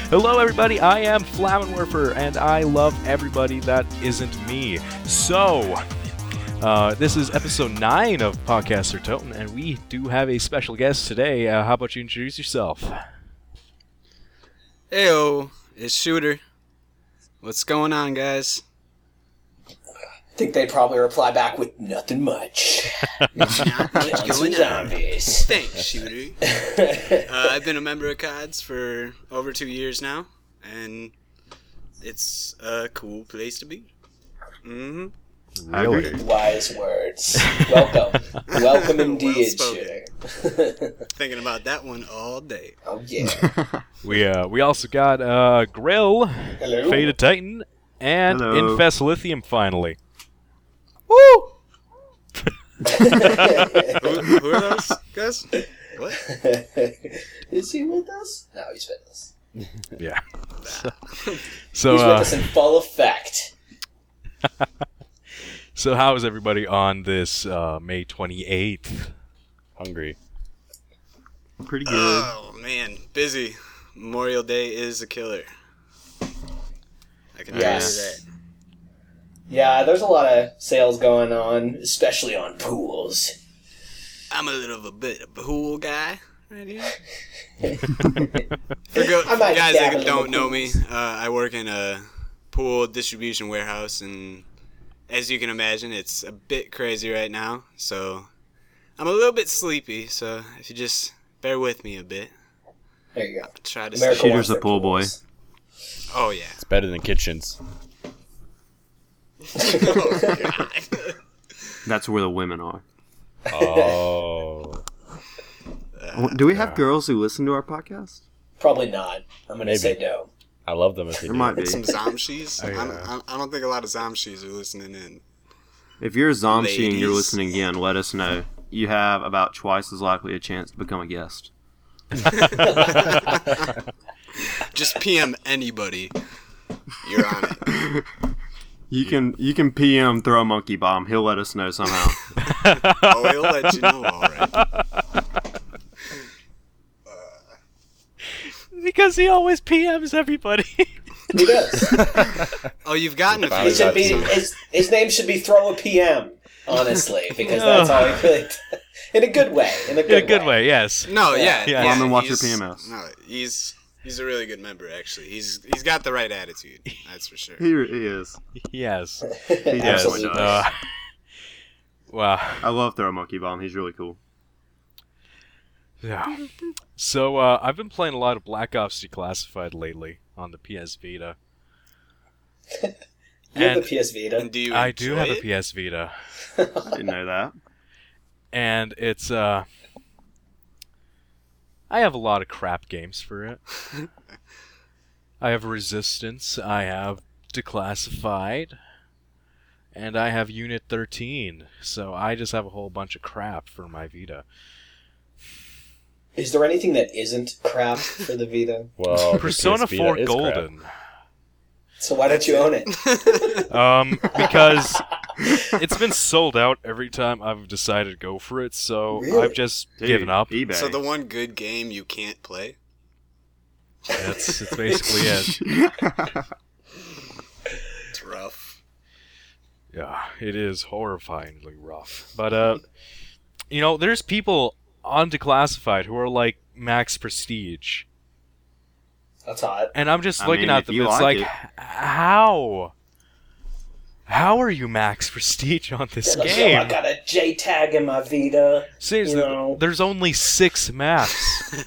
Hello, everybody. I am Flammenwerfer, and I love everybody that isn't me. So, this is episode 9 of Podcaster Toten, and we do have a special guest today. How about you introduce yourself? Heyo, it's Shooter. What's going on, guys? I think they'd probably reply back with nothing much. Not much going on. Zombies. Thanks, Shooter. I've been a member of CODS for over 2 years now, and it's a cool place to be. Mm-hmm. Really? Wise words. Welcome. Welcome indeed, Well Shooter. Thinking about that one all day. Oh, yeah. We also got Grill, Hello. Faded Titan, and Hello. Infest Lithium finally. Woo! Who are those guys? What? Is he with us? No, he's with us. Yeah. He's So, with us in full effect. so how is everybody on this May 28th? Hungry. Pretty good. Oh, man. Busy. Memorial Day is a killer. I can tell Yes. you that. Yeah, there's a lot of sales going on, especially on pools. I'm a little bit of a pool guy right here. I might Guys dabble that in don't the know me, pools. I work in a pool distribution warehouse, and as you can imagine, it's a bit crazy right now. So I'm a little bit sleepy. So if you just bear with me a bit, There you go. I'll try to. America stay- Shooter's wants a their pool boy. pools. Oh yeah. It's better than kitchens. Oh, God. That's where the women are. Oh. Do we have girls who listen to our podcast? Probably not. I'm going to Maybe. say no. I love them if they There do. might be. Some Zomshies. Oh, yeah. I don't think a lot of Zomshies are listening in. If you're a Zomshi and you're Ladies. listening again, let us know. You have about twice as likely a chance to become a guest. Just PM anybody. You're on it. You can PM throw a monkey bomb. He'll let us know somehow. Oh, he'll let you know. All right. Because he always PMs everybody. He does. Oh, you've gotten a It few. should be, his name should be Throw a PM, honestly, because that's all he really in a good way. In a In a good way, yes. No, yeah. Yeah. Mom and watch your he's- PMS. No, he's a really good member. Actually, he's got the right attitude. That's for sure. He is. Yes. He Absolutely. definitely does. Wow. I love throw a monkey bomb. He's really cool. Yeah. So, I've been playing a lot of Black Ops Declassified lately on the PS Vita. You have And the PS Vita. And do you? I do have a enjoy it? PS Vita. Didn't know that. And it's, I have a lot of crap games for it. I have Resistance, I have Declassified, and I have Unit 13. So I just have a whole bunch of crap for my Vita. Is there anything that isn't crap for the Vita? Well, the Persona PS Vita 4 is crap. Golden. So why don't you own it? Because it's been sold out every time I've decided to go for it, so Really? I've just Dude, given up. eBay. So the one good game you can't play. That's basically it. It's rough. Yeah, it is horrifyingly rough. But, you know, there's people on Declassified who are like max prestige. That's hot. And I'm just I looking mean, at if them, you it's like like, it. how? How are you max prestige on this Like, yo, game? I got a J tag in my Vita. Seriously, you know. there's only 6 maps.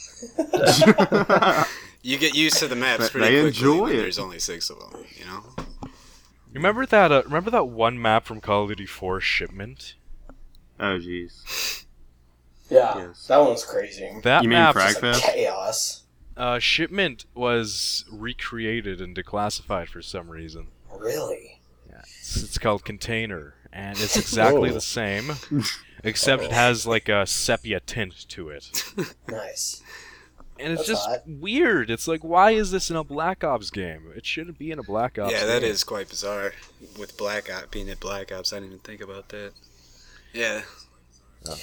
You get used to the maps But pretty they quickly. enjoy when it. There's only 6 of them. You know. Remember that one map from Call of Duty 4 Shipment? Oh, jeez. Yeah, Yes. that one was crazy. That You mean map, Frag Fest? Chaos. Shipment was recreated and declassified for some reason. Really? Yeah, it's called Container, and it's exactly Oh. the same, except it has like a sepia tint to it. Nice. And it's That's just hot. weird. It's like, why is this in a Black Ops game? It shouldn't be in a Black Ops Yeah, game. that is quite bizarre. With Black Ops being at Black Ops, I didn't even think about that. Yeah.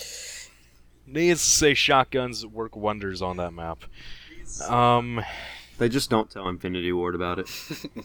Needless to say, shotguns work wonders on that map. They just don't tell Infinity Ward about it.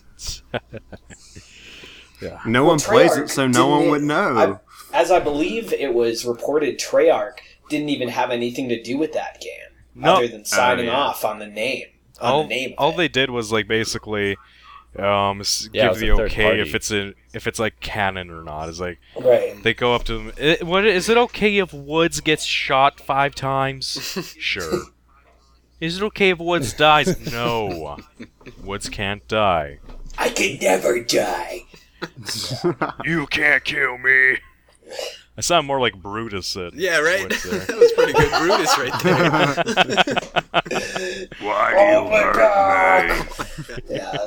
Yeah. No one plays Treyarch it, so no one didn't- would know. As I believe it was reported, Treyarch didn't even have anything to do with that game, No. other than signing yeah. off on the name. On the name. All of it. they did was like basically Yeah, it give was the a third okay party. if it's like canon or not. It's like Right. they go up to them. What is it okay if Woods gets shot 5 times? Sure. Is it okay if Woods dies? No. Woods can't die. I can never die. You can't kill me. I sound more like Brutus at Yeah, right? Woods there. That was pretty good Brutus right there. Why Oh my god! Yeah.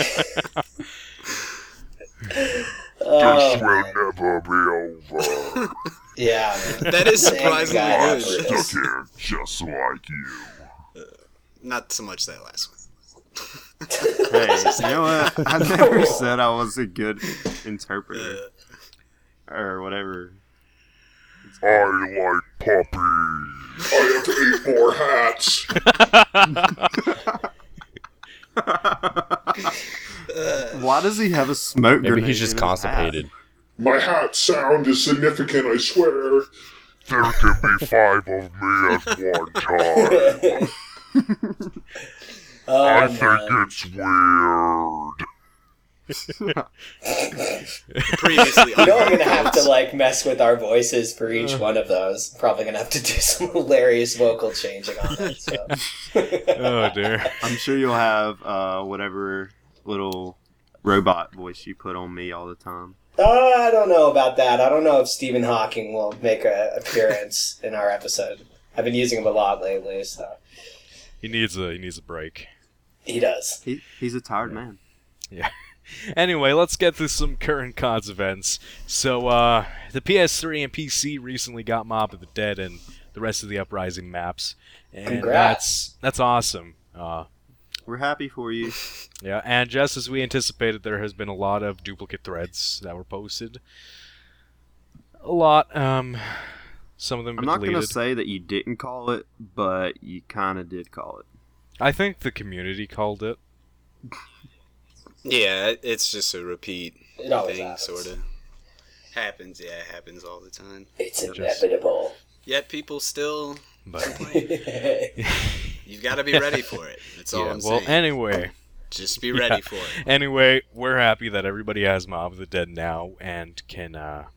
Oh, man. never be over. Yeah. man. That is Thank surprisingly God, good. Brutus. Here, just like you. Not so much that last one. Hey, you know what? I never said I was a good interpreter. Or whatever. I like puppies. I have 8 more hats. Why does he have a smoke Maybe grenade he's just in his hat? constipated. My hat sound is significant, I swear. There can be 5 of me at one time. Oh, I man. think it's weird. Previously, You know I'm gonna have to like mess with our voices for each one of those. Probably gonna have to do some hilarious vocal changing on it. So. Oh dear. I'm sure you'll have whatever little robot voice you put on me all the time. I don't know about that. I don't know if Stephen Hawking will make an appearance in our episode. I've been using him a lot lately, so He needs a break. he does. He's a tired man. Yeah. Anyway, let's get to some current CODS events. So, the PS3 and PC recently got Mob of the Dead and the rest of the Uprising maps, and Congrats. that's awesome. We're happy for you. Yeah, and just as we anticipated, there has been a lot of duplicate threads that were posted. A lot. Some of them I'm were not going to deleted. say that you didn't call it, but you kind of did call it. I think the community called it. yeah, it's just a repeat It always thing, happens. sort of. Happens, yeah, it happens all the time. It's inevitable. Yet people still But complain. You've got to be ready for it. That's all yeah, I'm well, saying. anyway. Just be ready for it. Anyway, we're happy that everybody has Mob of the Dead now and can,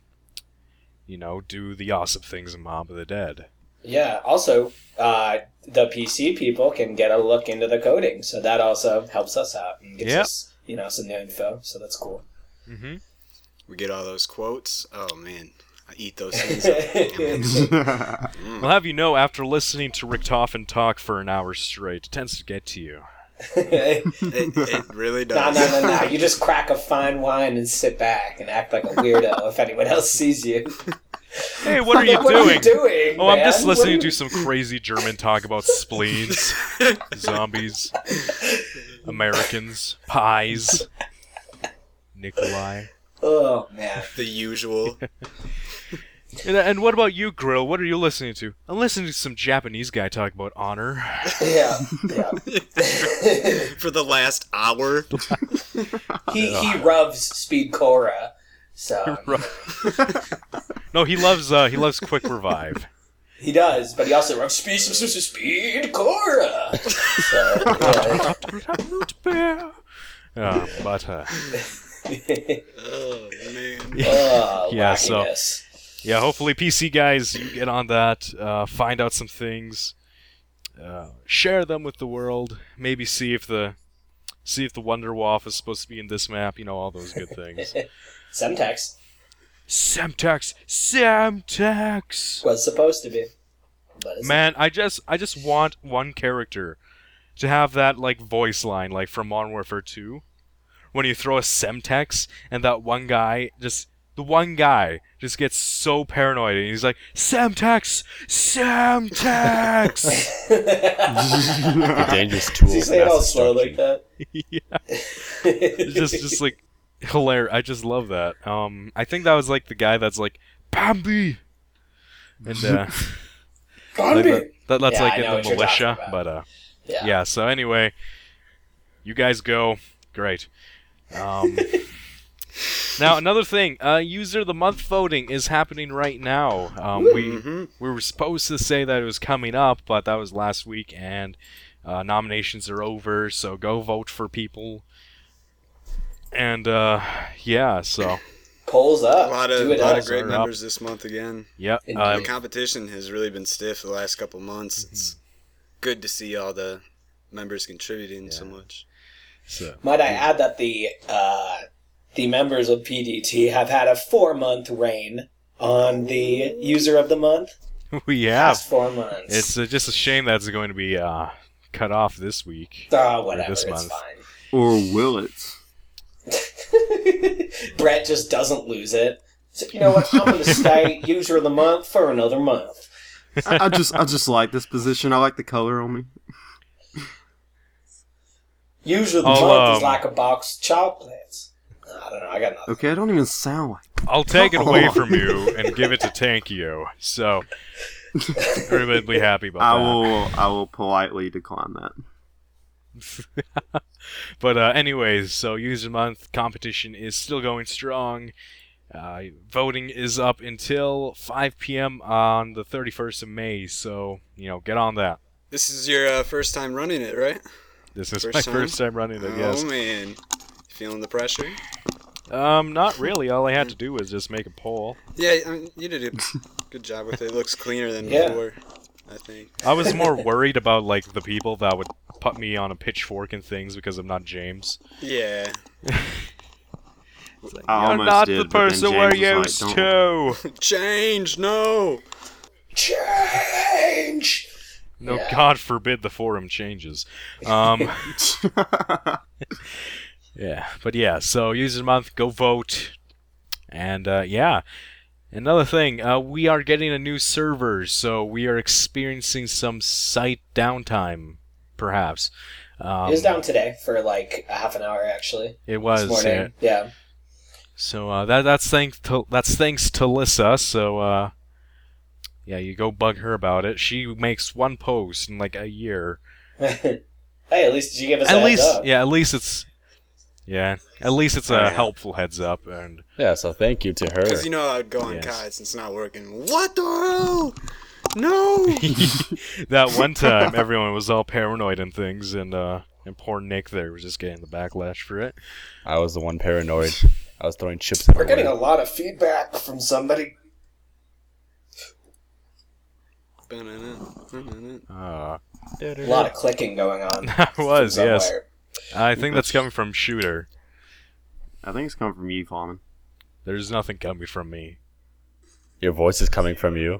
do the awesome things in Mob of the Dead. Yeah. Also, the PC people can get a look into the coding, so that also helps us out and gives Yep. us, some new info. So that's cool. Mm-hmm. We get all those quotes. Oh, man. I eat those things up. We'll have you know, after listening to Richtofen talk for an hour straight, it tends to get to you. It really No, does. no, no, no. You just crack a fine wine and sit back and act like a weirdo if anyone else sees you. Hey, what are you What doing? are you doing, Oh, I'm man? just What listening are to you- some crazy German talk about spleens, zombies, Americans, pies, Nikolai. Oh, man. The usual. And what about you, Grill? What are you listening to? I'm listening to some Japanese guy talk about honor. Yeah, yeah. For the last hour. He rubs Speed Cora, so No, he loves Quick Revive. he does, but he also rubs Speed Cora. So, yeah. But Oh, man. Oh, Yeah, so- wackiness. yeah, hopefully PC guys, you get on that, find out some things, share them with the world, maybe see if the Wonder Waff is supposed to be in this map, all those good things. Semtex Semtex! was supposed to be. But it's Man, I just want one character to have that voice line from Modern Warfare 2, when you throw a Semtex and that one guy just gets so paranoid and he's like, Semtex! Semtex! The dangerous tool. Does he say it all slow like that? Yeah. It's just like hilarious. I just love that. I think that was the guy that's like Bambi, and Bambi! that's Yeah, I in know the what you're militia. talking But about. Yeah. yeah. So anyway, You guys go. Great. Now, another thing. User of the Month voting is happening right now. We were supposed to say that it was coming up, but that was last week, and nominations are over, so go vote for people. And, so... Polls up. A lot Do it of up. great Up. members this month again. Yep. Indeed. The competition has really been stiff the last couple months. It's good to see all the members contributing so much. So, Might I add that the members of PDT have had a 4-month reign on the User of the Month. we have. Past 4 months. It's just a shame that it's going to be cut off this week. Whatever, this it's month. fine. Or will it? Brett just doesn't lose it. So, you know what? I'm going to stay User of the Month for another month. I just like this position. I like the color on me. User of the I'll, Month is like a box of chocolates. I don't know. I got nothing. Okay, I don't even sound like. I'll take it away from you and give it to Tankio. So, everybody will be happy about that. I will politely decline that. But anyways, so User Month competition is still going strong. Voting is up until 5 p.m. on the 31st of May, so, get on that. This is your first time running it, right? This is First my time? first time running it, yes. Oh, man. Feeling the pressure? Not really. All I had to do was just make a poll. Yeah, I mean, you did a good job with it. It looks cleaner than Yeah. before, I think. I was more worried about, the people that would put me on a pitchfork and things because I'm not James. Yeah. I You're almost not did, the but then person we're James was used like, to. Change, no! Change! No, Yeah. God forbid the forum changes. Yeah, but yeah, so User Month, go vote. And another thing, we are getting a new server, so we are experiencing some site downtime, perhaps. It was down today for like a half an hour, actually. It was, This morning. Yeah. So that's thanks to Lissa. So you go bug her about it. She makes one post in like a year. Hey, at least you give us a heads up. At least it's a helpful heads up. And Yeah, so thank you to her. Because I would go on Yes. Kites and it's not working. What the hell? No! that one time, everyone was all paranoid and things, and poor Nick there was just getting the backlash for it. I was the one paranoid. I was throwing chips at We're getting a her. lot of feedback from somebody. Uh, A lot of clicking going on. that was, from yes. somewhere. I think that's coming from Shooter. I think it's coming from you, Fallman. There's nothing coming from me. Your voice is coming from you.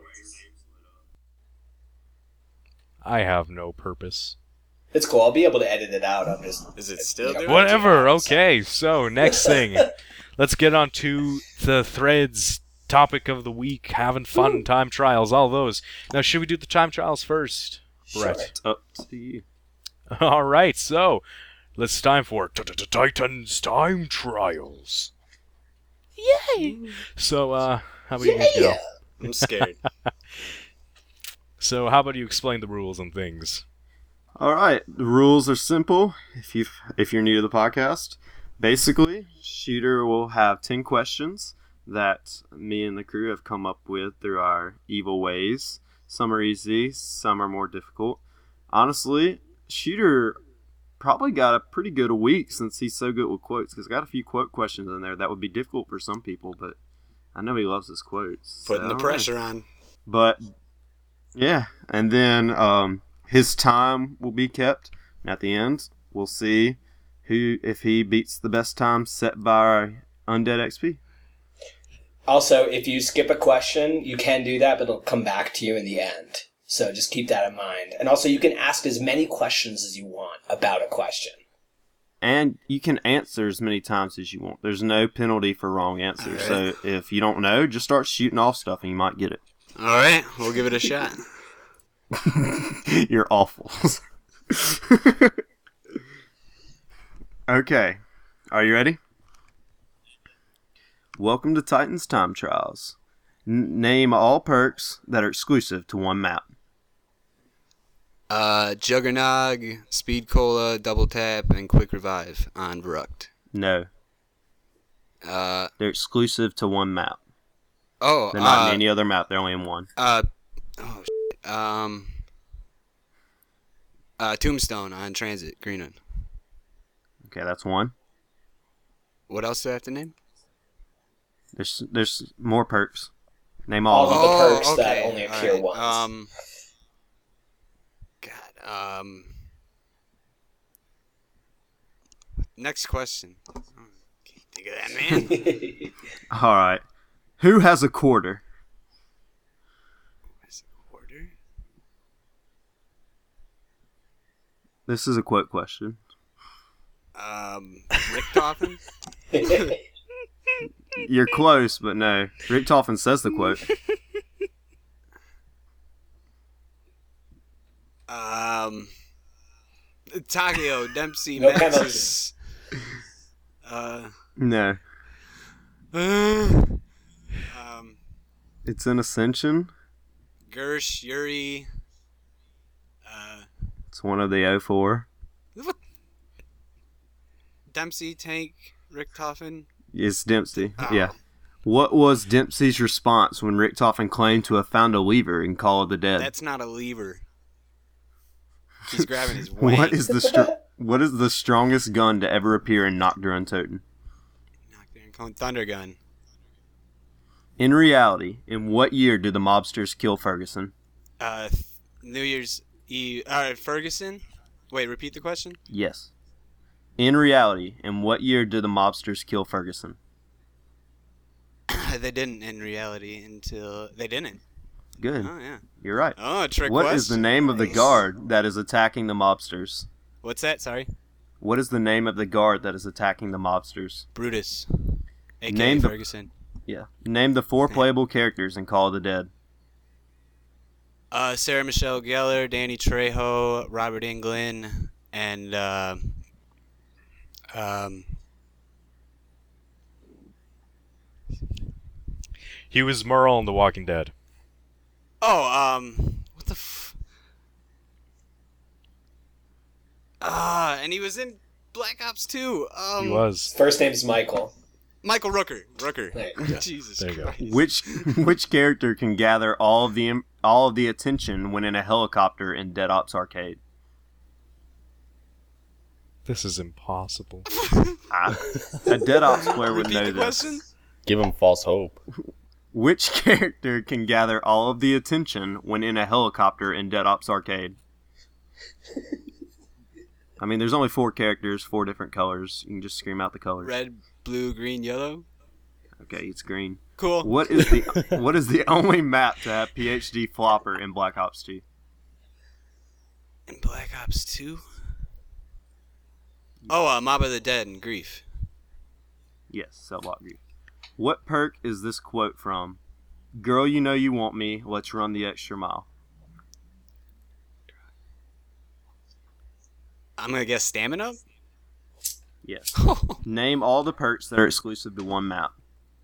I have no purpose. It's cool. I'll be able to edit it out. I'm just. Is it still doing Whatever, okay, so next thing. Let's get on to the threads topic of the week, having fun, time trials, all those. Now, should we do the time trials first, Brett? Sure. It's up to you. Alright, so let's time for Titans Time Trials. Yay! So, how about you guys go? I'm scared. So, how about you explain the rules and things? All right, the rules are simple. If you're new to the podcast, basically, Shooter will have 10 questions that me and the crew have come up with through our evil ways. Some are easy, some are more difficult. Honestly, Shooter probably got a pretty good week since he's so good with quotes, because got a few quote questions in there that would be difficult for some people, but I know he loves his quotes. Putting the so- pressure on. But yeah, and then his time will be kept. At the end, we'll see if he beats the best time set by Undead XP. Also, if you skip a question, you can do that, but it'll come back to you in the end. So just keep that in mind. And also, you can ask as many questions as you want about a question. And you can answer as many times as you want. There's no penalty for wrong answers. So if you don't know, just start shooting off stuff and you might get it. All right, we'll give it a shot. You're awful. Okay. Are you ready? Welcome to Titans Time Trials. Name all perks that are exclusive to one map. Juggernog, Speed Cola, Double Tap, and Quick Revive on Verruct. No. They're exclusive to one map. Oh, They're not in any other map. They're only in one. Tombstone on Transit, Greenwood. Okay, that's one. What else do I have to name? There's more perks. Name all All of of them. the perks that only appear once. Next question. Can't think of that, man. All right. Who has a quarter? Order? This is a quote question. Richtofen? You're close, but no. Richtofen says the quote. Takeo, Dempsey, No Maxis. No. It's in Ascension. Gersh, Yuri. It's one of the 04. What? Dempsey, Tank, Richtofen. It's Dempsey. Oh. Yeah. What was Dempsey's response when Richtofen claimed to have found a lever in Call of the Dead? That's not a lever. He's grabbing his wang. What is the strongest gun to ever appear in Nocturne Toten? Thunder Gun. In reality, in what year did the mobsters kill Ferguson? New Year's Eve. Ferguson? Wait, repeat the question? Yes. In reality, in what year did the mobsters kill Ferguson? They didn't in reality until... They didn't. Good. Oh, yeah. You're right. Oh, trick What question. is the name of the guard that is attacking the mobsters? What's that? Sorry? What is the name of the guard that is attacking the mobsters? Brutus. A.K.A. Name the- Ferguson. Yeah. Name the 4 playable characters in Call of the Dead. Sarah Michelle Gellar, Danny Trejo, Robert Englund, and He was Merle in The Walking Dead. what the and he was in Black Ops 2. He was. First name's Michael. Michael Rooker. There you go. Jesus There you go. Christ. Which character can gather all of the attention when in a helicopter in Dead Ops Arcade? This is impossible. A Dead Ops player would Repeat know the this. question? Give him false hope. Which character can gather all of the attention when in a helicopter in Dead Ops Arcade? I mean, there's only 4 characters, 4 different colors. You can just scream out the colors. Red, blue, green, yellow. Okay, it's green. Cool. What is the only map to have PhD Flopper in Black Ops 2? In Black Ops 2? Oh, Mob of the Dead and Grief. Yes, Cell Block Grief. What perk is this quote from? Girl, you know you want me. Let's run the extra mile. I'm gonna guess Stamina? Yes. Name all the perks that are exclusive to one map.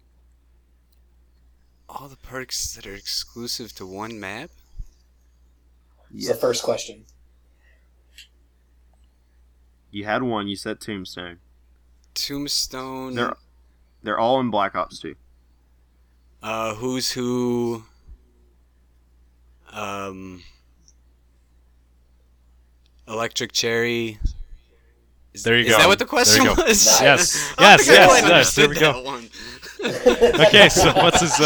All the perks that are exclusive to one map? It's the first question. You had one. You said Tombstone. Tombstone. They're all in Black Ops 2. Who's Who. Electric Cherry. There you Is go. that what the question There you go. was? Yes. I don't Yes. think I quite Yes. There understood we go. that one. Okay, so what's his?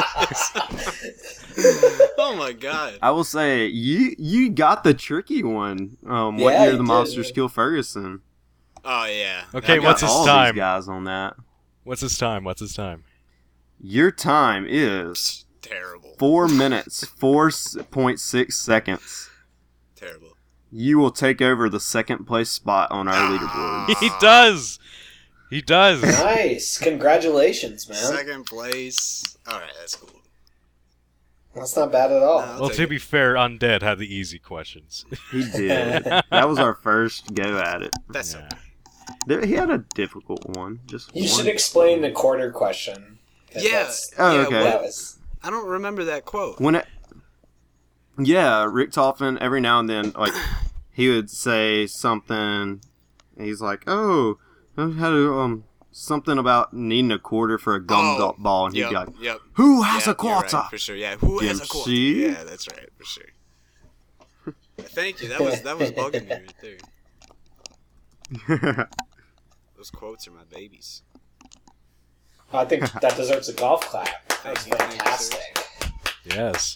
Oh my god. I will say you got the tricky one. What Yeah, year you the did, mobsters yeah. kill Ferguson? Oh yeah. Okay, I got what's his all time? These guys on that. What's his time? What's his time? Your time is Terrible. 4 minutes 4.6 seconds. Terrible. You will take over the second place spot on our leaderboard. He does. He does. Nice. Congratulations, man. Second place. Alright, that's cool. That's not bad at all. No. Well, to be fair, Undead had the easy questions. He did. That was our first go at it. That's Yeah. He had a difficult one. Just You one. should explain the quarter question. 'Cause Yeah. that's- Oh, yeah, okay. That was I don't remember that quote. When it. Yeah, Rick Toffin, every now and then, like, he would say something, and he's like, oh, I had something about needing a quarter for a gumball, and he'd be like, Yep. who has Yep, a you're quarter? right, for sure. Yeah, who has a quarter? MC? Yeah, that's right, for sure. Thank you. That was bugging me right there. Those quotes are my babies. I think that deserves a golf clap. That was Thank you, fantastic. Yes.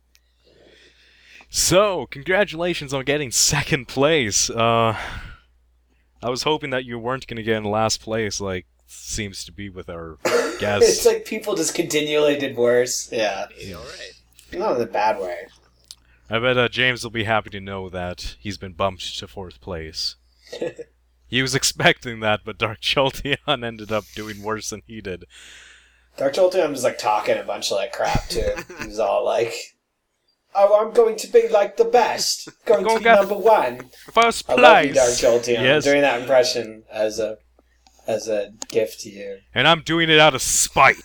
So, congratulations on getting second place. I was hoping that you weren't going to get in last place, like seems to be with our It's guests. like people just continually did worse. Yeah. Hey, all right. Not in a bad way. I bet James will be happy to know that he's been bumped to fourth place. He was expecting that, but Dark Jolteon ended up doing worse than he did. Dark Jolteon was like talking a bunch of like crap too. He was all like, "Oh, I'm going to be like the best. Going to be get number one." First I place! love you, Dark Jolteon. Yes. I'm doing that impression as a gift to you. And I'm doing it out of spite.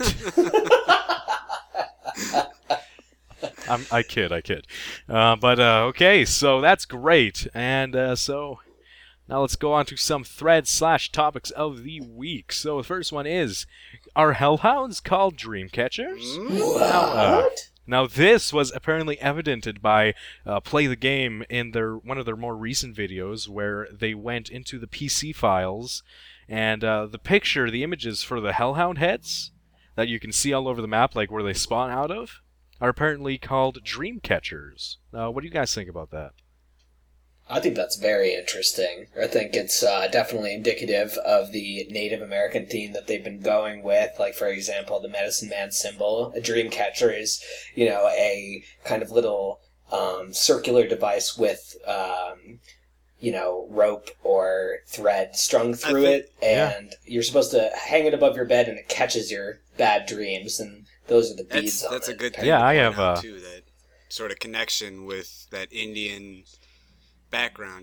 I kid. But okay, so that's great. And so now let's go on to some threads/topics of the week. So the first one is, are hellhounds called dreamcatchers? What? Now this was apparently evidenced by Play the Game in one of their more recent videos, where they went into the PC files, and the images for the hellhound heads that you can see all over the map, like where they spawn out of, are apparently called dreamcatchers. What do you guys think about that? I think that's very interesting. I think it's definitely indicative of the Native American theme that they've been going with. Like, for example, the medicine man symbol. A dream catcher is, a kind of little circular device with, rope or thread strung through it, and you're supposed to hang it above your bed, and it catches your bad dreams, and those are the beads on it. That's a good thing. Yeah, to I point have, out, too, that sort of connection with that Indian background,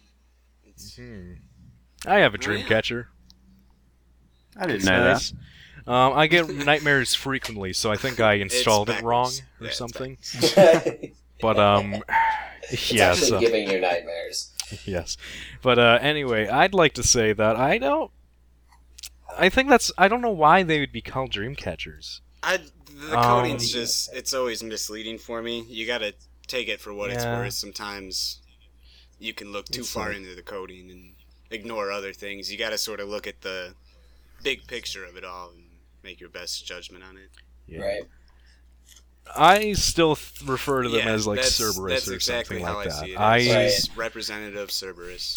I have a dreamcatcher. I didn't It's know nice. I get nightmares frequently, so I think I installed it wrong backwards. or Yeah, it's something. It's But actually yes, giving you nightmares. yes. But anyway, I'd like to say that I don't know why they would be called dreamcatchers. The coding's just, it's always misleading for me. You gotta take it for what it's Yeah. worth. Sometimes you can look too far into the coding and ignore other things. You gotta sort of look at the big picture of it all and make your best judgment on it. Yeah. Right. I still refer to them Yeah, as like that's Cerberus or exactly something how like I that. see it. Right. It's representative Cerberus.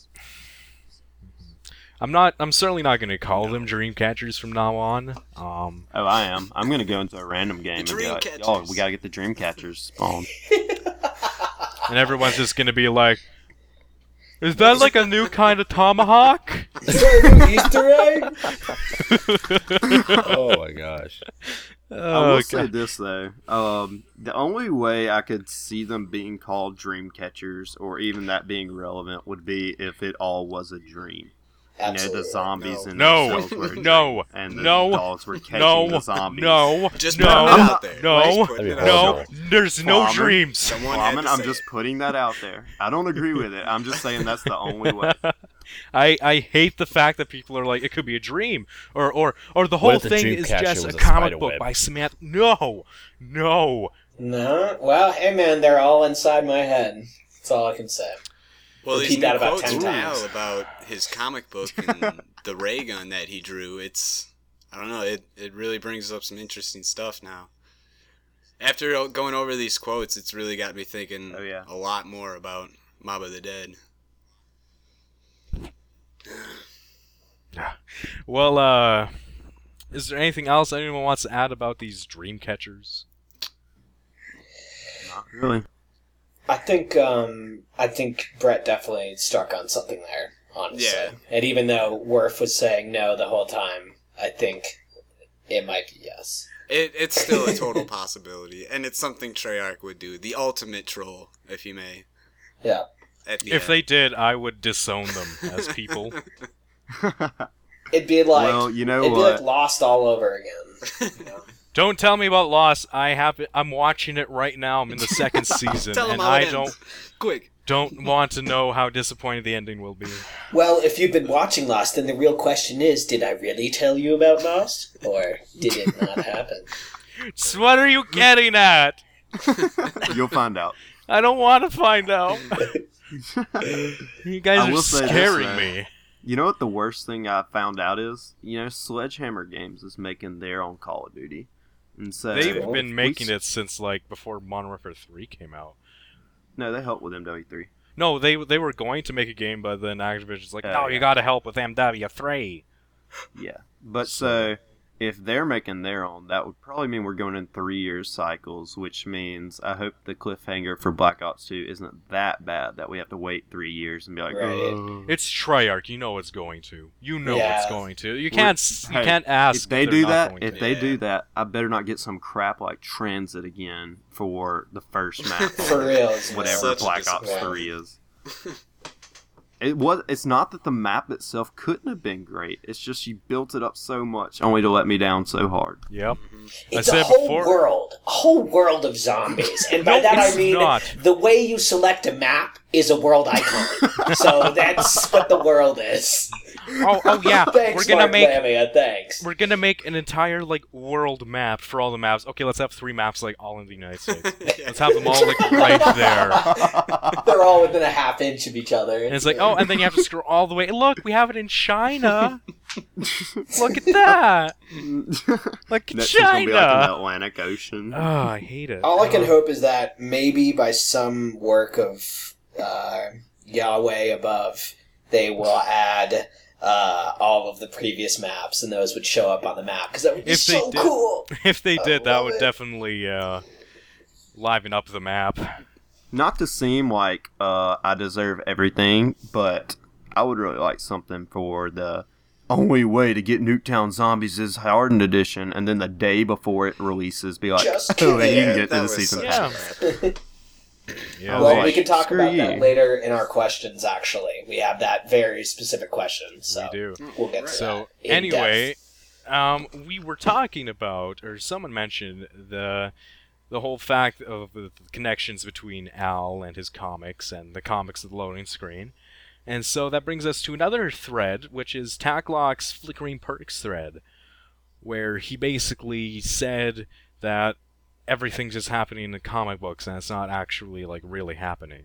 I'm certainly not going to call them dreamcatchers from now on. Oh, I am. I'm gonna go into a random game and be like, Dreamcatchers. "Oh, we gotta get the Dreamcatchers spawned." And everyone's just going to be like, is that like a new kind of tomahawk? Is that a new Easter egg? Oh my gosh. I will say this though: the only way I could see them being called Dreamcatchers, or even that being relevant, would be if it all was a dream. Absolutely. The zombies in No, themselves were a dream, no, and the no, dogs were catching no, the zombies. no, Just no, putting it out there. no, Just putting it out no, there. there's no Plumber. dreams. Someone had Ramen, to I'm say just it. putting that out there. I don't agree with it. I'm just saying that's the only way. I hate the fact that people are like, it could be a dream, or the What whole if the thing dream is catcher just a was a comic spider book web? by Samantha. No. No? Well, hey man, they're all inside my head. That's all I can say. Well, Repeat these new that about quotes 10 now times. about his comic book and the ray gun that he drew, it's, I don't know, it really brings up some interesting stuff now. After going over these quotes, it's really got me thinking a lot more about Mob of the Dead. Well, is there anything else anyone wants to add about these dream catchers? Not really. I think Brett definitely struck on something there, honestly. Yeah. And even though Worf was saying no the whole time, I think it might be yes. It's still a total possibility, and it's something Treyarch would do. The ultimate troll, if you may. Yeah. At the If end. they did, I would disown them as people. It'd be like Well, you know it'd be what? like Lost all over again. You know? Don't tell me about Lost. I'm watching it right now. I'm in the second season, Tell him and how it I ends. Quick. don't want to know how disappointed the ending will be. Well, if you've been watching Lost, then the real question is, did I really tell you about Lost? Or did it not happen? So what are you getting at? You'll find out. I don't want to find out. You guys I are will say this, scaring though. me. You know what the worst thing I found out is? Sledgehammer Games is making their own Call of Duty. And so They've Cool. been making it since like before Modern Warfare 3 came out. No, they helped with MW3. No, they were going to make a game, but then Activision's like, Oh, no, yeah. you gotta help with MW3. Yeah. But so if they're making their own, that would probably mean we're going in 3-year cycles, which means I hope the cliffhanger for Black Ops 2 isn't that bad that we have to wait 3 years and be like, Right. "Ugh." It's Treyarch, you know it's going to. You know Yeah. it's going to. You We're- can't hey, ask if they they're do not that, going if to. they Yeah. do that, I better not get some crap like Transit again for the first map. For real. isn't it? Whatever Such a Black Ops disappointment. 3 is. It's not that the map itself couldn't have been great. It's just you built it up so much only to let me down so hard. Yep. It's I a said whole world of zombies, and by No, that I it's mean not. the way you select a map is a world icon. So that's what the world is. Oh yeah. Thanks, we're gonna Mark make Lamia, thanks. We're gonna make an entire like world map for all the maps. Okay, let's have 3 maps like all in the United States. Let's have them all like right there. They're all within a half inch of each other. And it's like, oh, and then you have to scroll all the way. Look, we have it in China. Look at that. Like Next is gonna be like in the China. Atlantic Ocean. Oh, I hate it. All I can hope is that maybe by some work of Yahweh above, they will add all of the previous maps, and those would show up on the map because that would be If they so did- cool. If they did, that love would it. definitely liven up the map. Not to seem like I deserve everything, but I would really like something for the only way to get Nuketown Zombies is Hardened Edition, and then the day before it releases, be like, Just oh, and you kidding. can get that the was season such pass. Yeah. Yeah. I was Well, like, we can talk screw about that you. later in our questions. Actually, we have that very specific question, so we do. we'll get to So that. in anyway, depth. we were talking about, or someone mentioned the whole fact of the connections between Al and his comics and the comics of the loading screen. And so that brings us to another thread, which is Tacklock's Flickering Perks thread, where he basically said that everything's just happening in the comic books and it's not actually like really happening.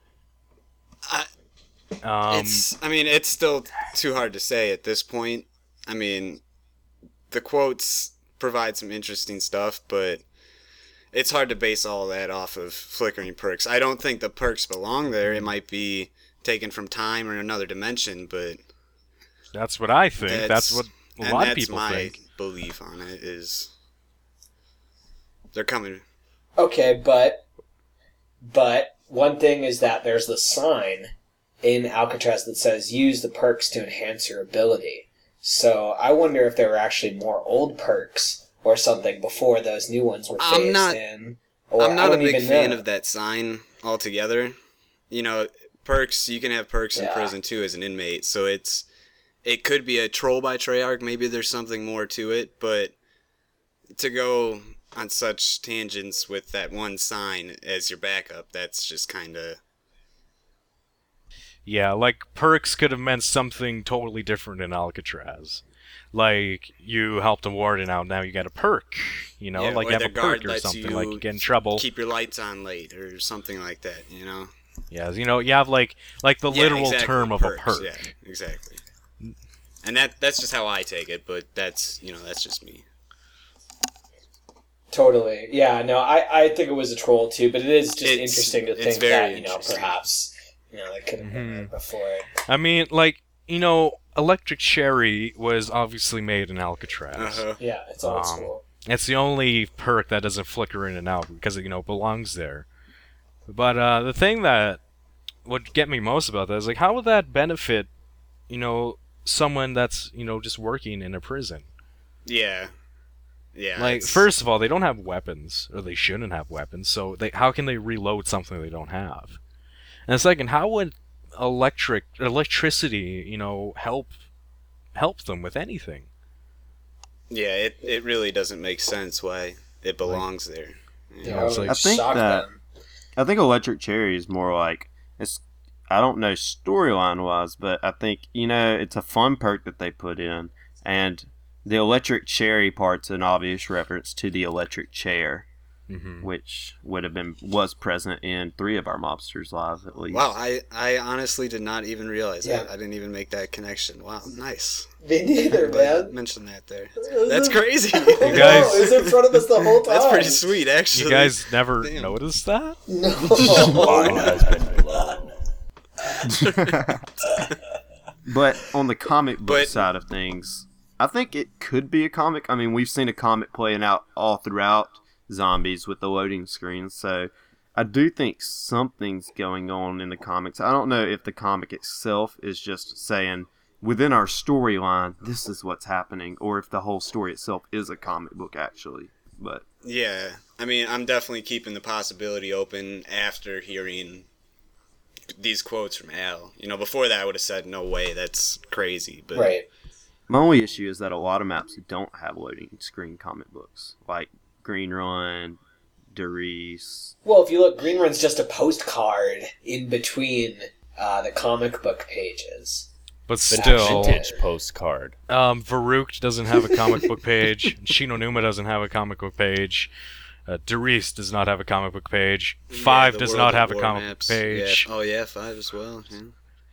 It's still too hard to say at this point. I mean, the quotes provide some interesting stuff, but it's hard to base all that off of Flickering Perks. I don't think the perks belong there. It might be taken from time or another dimension, but That's what I think. That's what a lot of that's people my think. belief on it is they're coming. Okay, but one thing is that there's the sign in Alcatraz that says use the perks to enhance your ability. So I wonder if there were actually more old perks or something before those new ones were phased in. Or I'm I not a don't big even fan know. of that sign altogether. You know, perks, you can have perks in Yeah. prison too as an inmate, so it could be a troll by Treyarch, maybe there's something more to it, but to go on such tangents with that one sign as your backup, that's just kind of... Yeah, like perks could have meant something totally different in Alcatraz. Like you helped a warden out, now you get a perk. You know, Yeah, like or you have the a guard perk or lets something. you Like you get in trouble. keep your lights on late or something like that, you know? Yeah, you know, you have like the Yeah, literal exactly, term of perks, a perk. Yeah, exactly. And that's just how I take it, but that's just me. Totally. Yeah, no, I think it was a troll too, but it is just It's- interesting to it's think very that, interesting. perhaps, that could have been there before it. I mean, like, Electric Cherry was obviously made in Alcatraz. Uh-huh. Yeah, it's old Um, school. It's the only perk that doesn't flicker in and out because it, belongs there. But the thing that would get me most about that is, like, how would that benefit, someone that's, just working in a prison? Yeah. Yeah. Like, it's- first of all, they don't have weapons, or they shouldn't have weapons, so how can they reload something they don't have? And second, how would electricity, help them with anything? Yeah, it really doesn't make sense why it belongs there. Yeah, it's like- I think shock that- them. I think Electric Cherry is more like it's. I don't know storyline wise, but I think it's a fun perk that they put in, and the Electric Cherry part's an obvious reference to the electric chair, which was present in 3 of our mobsters' lives at least. Wow, I honestly did not even realize that. Yeah. I didn't even make that connection. Wow, nice. Me neither, Glad you man. mentioned that there. That's crazy. You guys- it was in front of us the whole time. That's pretty sweet, actually. You guys never Damn. noticed that? No. Mine has been blown. But on the comic book But- side of things, I think it could be a comic. I mean, we've seen a comic playing out all throughout Zombies with the loading screens, so I do think something's going on in the comics. I don't know if the comic itself is just saying, within our storyline, this is what's happening, or if the whole story itself is a comic book, actually. But Yeah, I mean, I'm definitely keeping the possibility open after hearing these quotes from Al. Before that I would have said, no way, that's crazy. But Right. my only issue is that a lot of maps don't have loading screen comic books, like Green Run, Derice. Well, if you look, Green Run's just a postcard in between the comic book pages. But The still, vintage postcard. Varuk doesn't have a comic book page. Shinonuma doesn't have a comic book page. Derice does not have a comic book page. Yeah, 5 the does World not of have a War comic maps. book page. Yeah. Oh yeah, 5 as well. Yeah.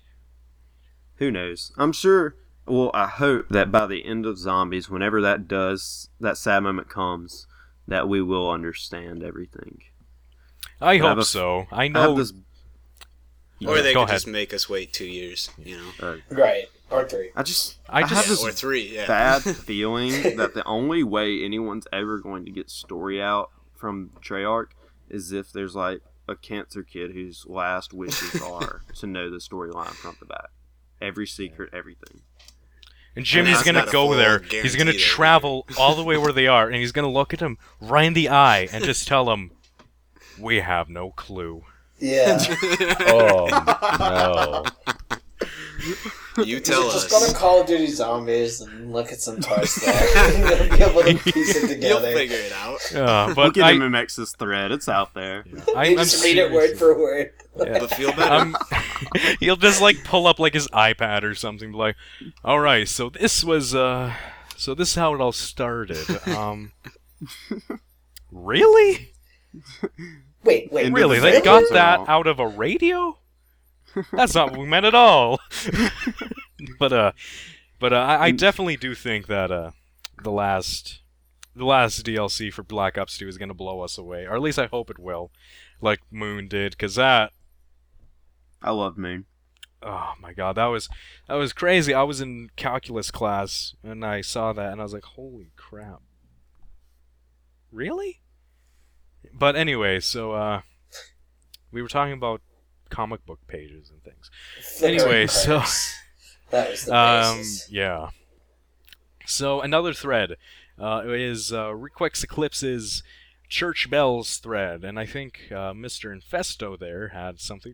Who knows? I'm sure. Well, I hope that by the end of Zombies, whenever that sad moment comes, that we will understand everything. I have hope a- so. I I know. have this. Or they Go could ahead. just make us wait 2 years. Right. Or 3. I have Yeah, this Or 3. Yeah. bad feeling that the only way anyone's ever going to get story out from Treyarch is if there's like a cancer kid whose last wishes are to know the storyline front to back, every secret, everything. And Jimmy's that's gonna not a go full there. He's guarantee gonna there, travel all the way where they are, and he's gonna look at him right in the eye and just tell him, "We have no clue." Yeah. Oh, no. You tell Just us. go to Call of Duty Zombies and look at some toy stuff. You'll be able to piece it You'll together. figure it out. But Look at I, MMX's thread; it's out there. I'm You just read it word serious. for word. But feel better. He'll just like pull up like his iPad or something, be like, "All right, so this was so this is how it all started." Really? Wait. And Really? the They fake got ones are that all- out of a radio? That's not what we meant at all. but I definitely do think that the last DLC for Black Ops 2 is gonna blow us away, or at least I hope it will, like Moon did, because that. I love Moon. Oh my god, that was crazy. I was in calculus class and I saw that and I was like, holy crap. Really? But anyway, so we were talking about comic book pages and things. Anyway, so that was the basis. yeah. So another thread is Requex Eclipse's Church Bells thread, and I think Mr. Infesto there had something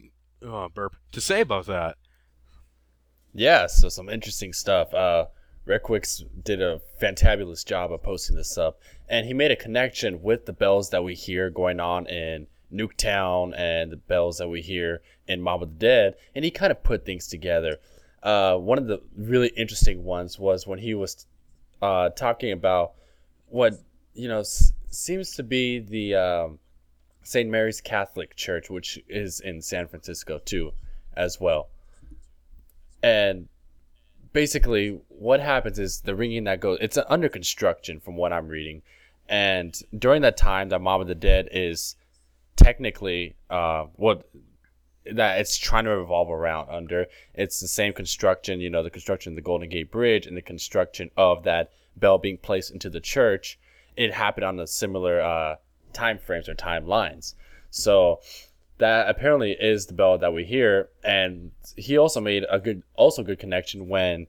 to say about that. Yeah, so some interesting stuff. Requix did a fantabulous job of posting this up, and he made a connection with the bells that we hear going on in Nuketown and the bells that we hear in Mob of the Dead, and he kind of put things together. One of the really interesting ones was when he was talking about what seems to be the St. Mary's Catholic Church, which is in San Francisco too, as well. And basically, what happens is the ringing that goes, it's under construction from what I'm reading. And during that time, that Mob of the Dead is technically what that it's trying to revolve around under. It's the same construction, the construction of the Golden Gate Bridge and the construction of that bell being placed into the church. It happened on a similar time frames or timelines. So that apparently is the bell that we hear. And he also made a good connection when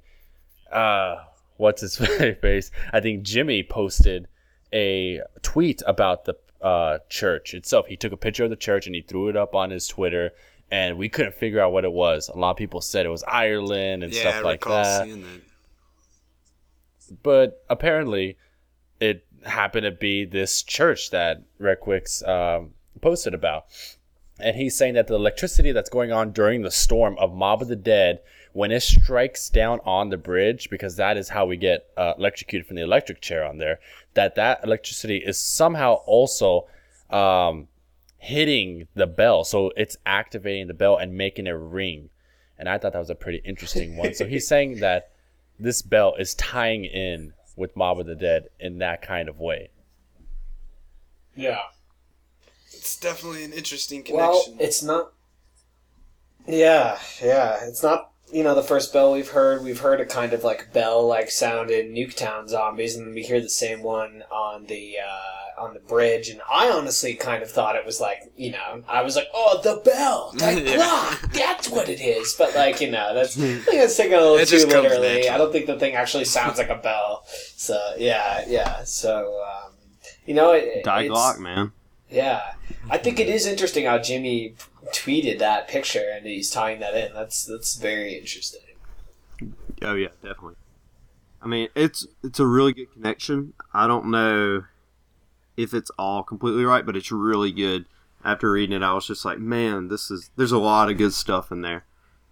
what's his face? I think Jimmy posted a tweet about the church itself. He took a picture of the church and he threw it up on his Twitter, and we couldn't figure out what it was. A lot of people said it was Ireland and Yeah, stuff I like recall that. seeing that. But apparently, it happened to be this church that Requix posted about. And he's saying that the electricity that's going on during the storm of Mob of the Dead, when it strikes down on the bridge, because that is how we get electrocuted from the electric chair on there, that electricity is somehow also hitting the bell. So it's activating the bell and making it ring. And I thought that was a pretty interesting one. So he's saying that this bell is tying in with Mob of the Dead in that kind of way. Yeah. It's definitely an interesting Well, connection. it's not. Yeah. It's not, the first bell we've heard. We've heard a kind of like bell-like sound in Nuketown Zombies, and we hear the same one on the bridge. And I honestly kind of thought it was like, I was like, oh, the bell, that Yeah. clock, that's what it is. But like, that's I think that's taking a little It too just comes literally. natural. I don't think the thing actually sounds like a bell. So yeah. So it's, Glock, man. yeah, I think it is interesting how Jimmy tweeted that picture and he's tying that in. That's very interesting. Oh yeah, definitely. I mean, it's a really good connection. I don't know if it's all completely right, but it's really good. After reading it, I was just like, man, there's a lot of good stuff in there.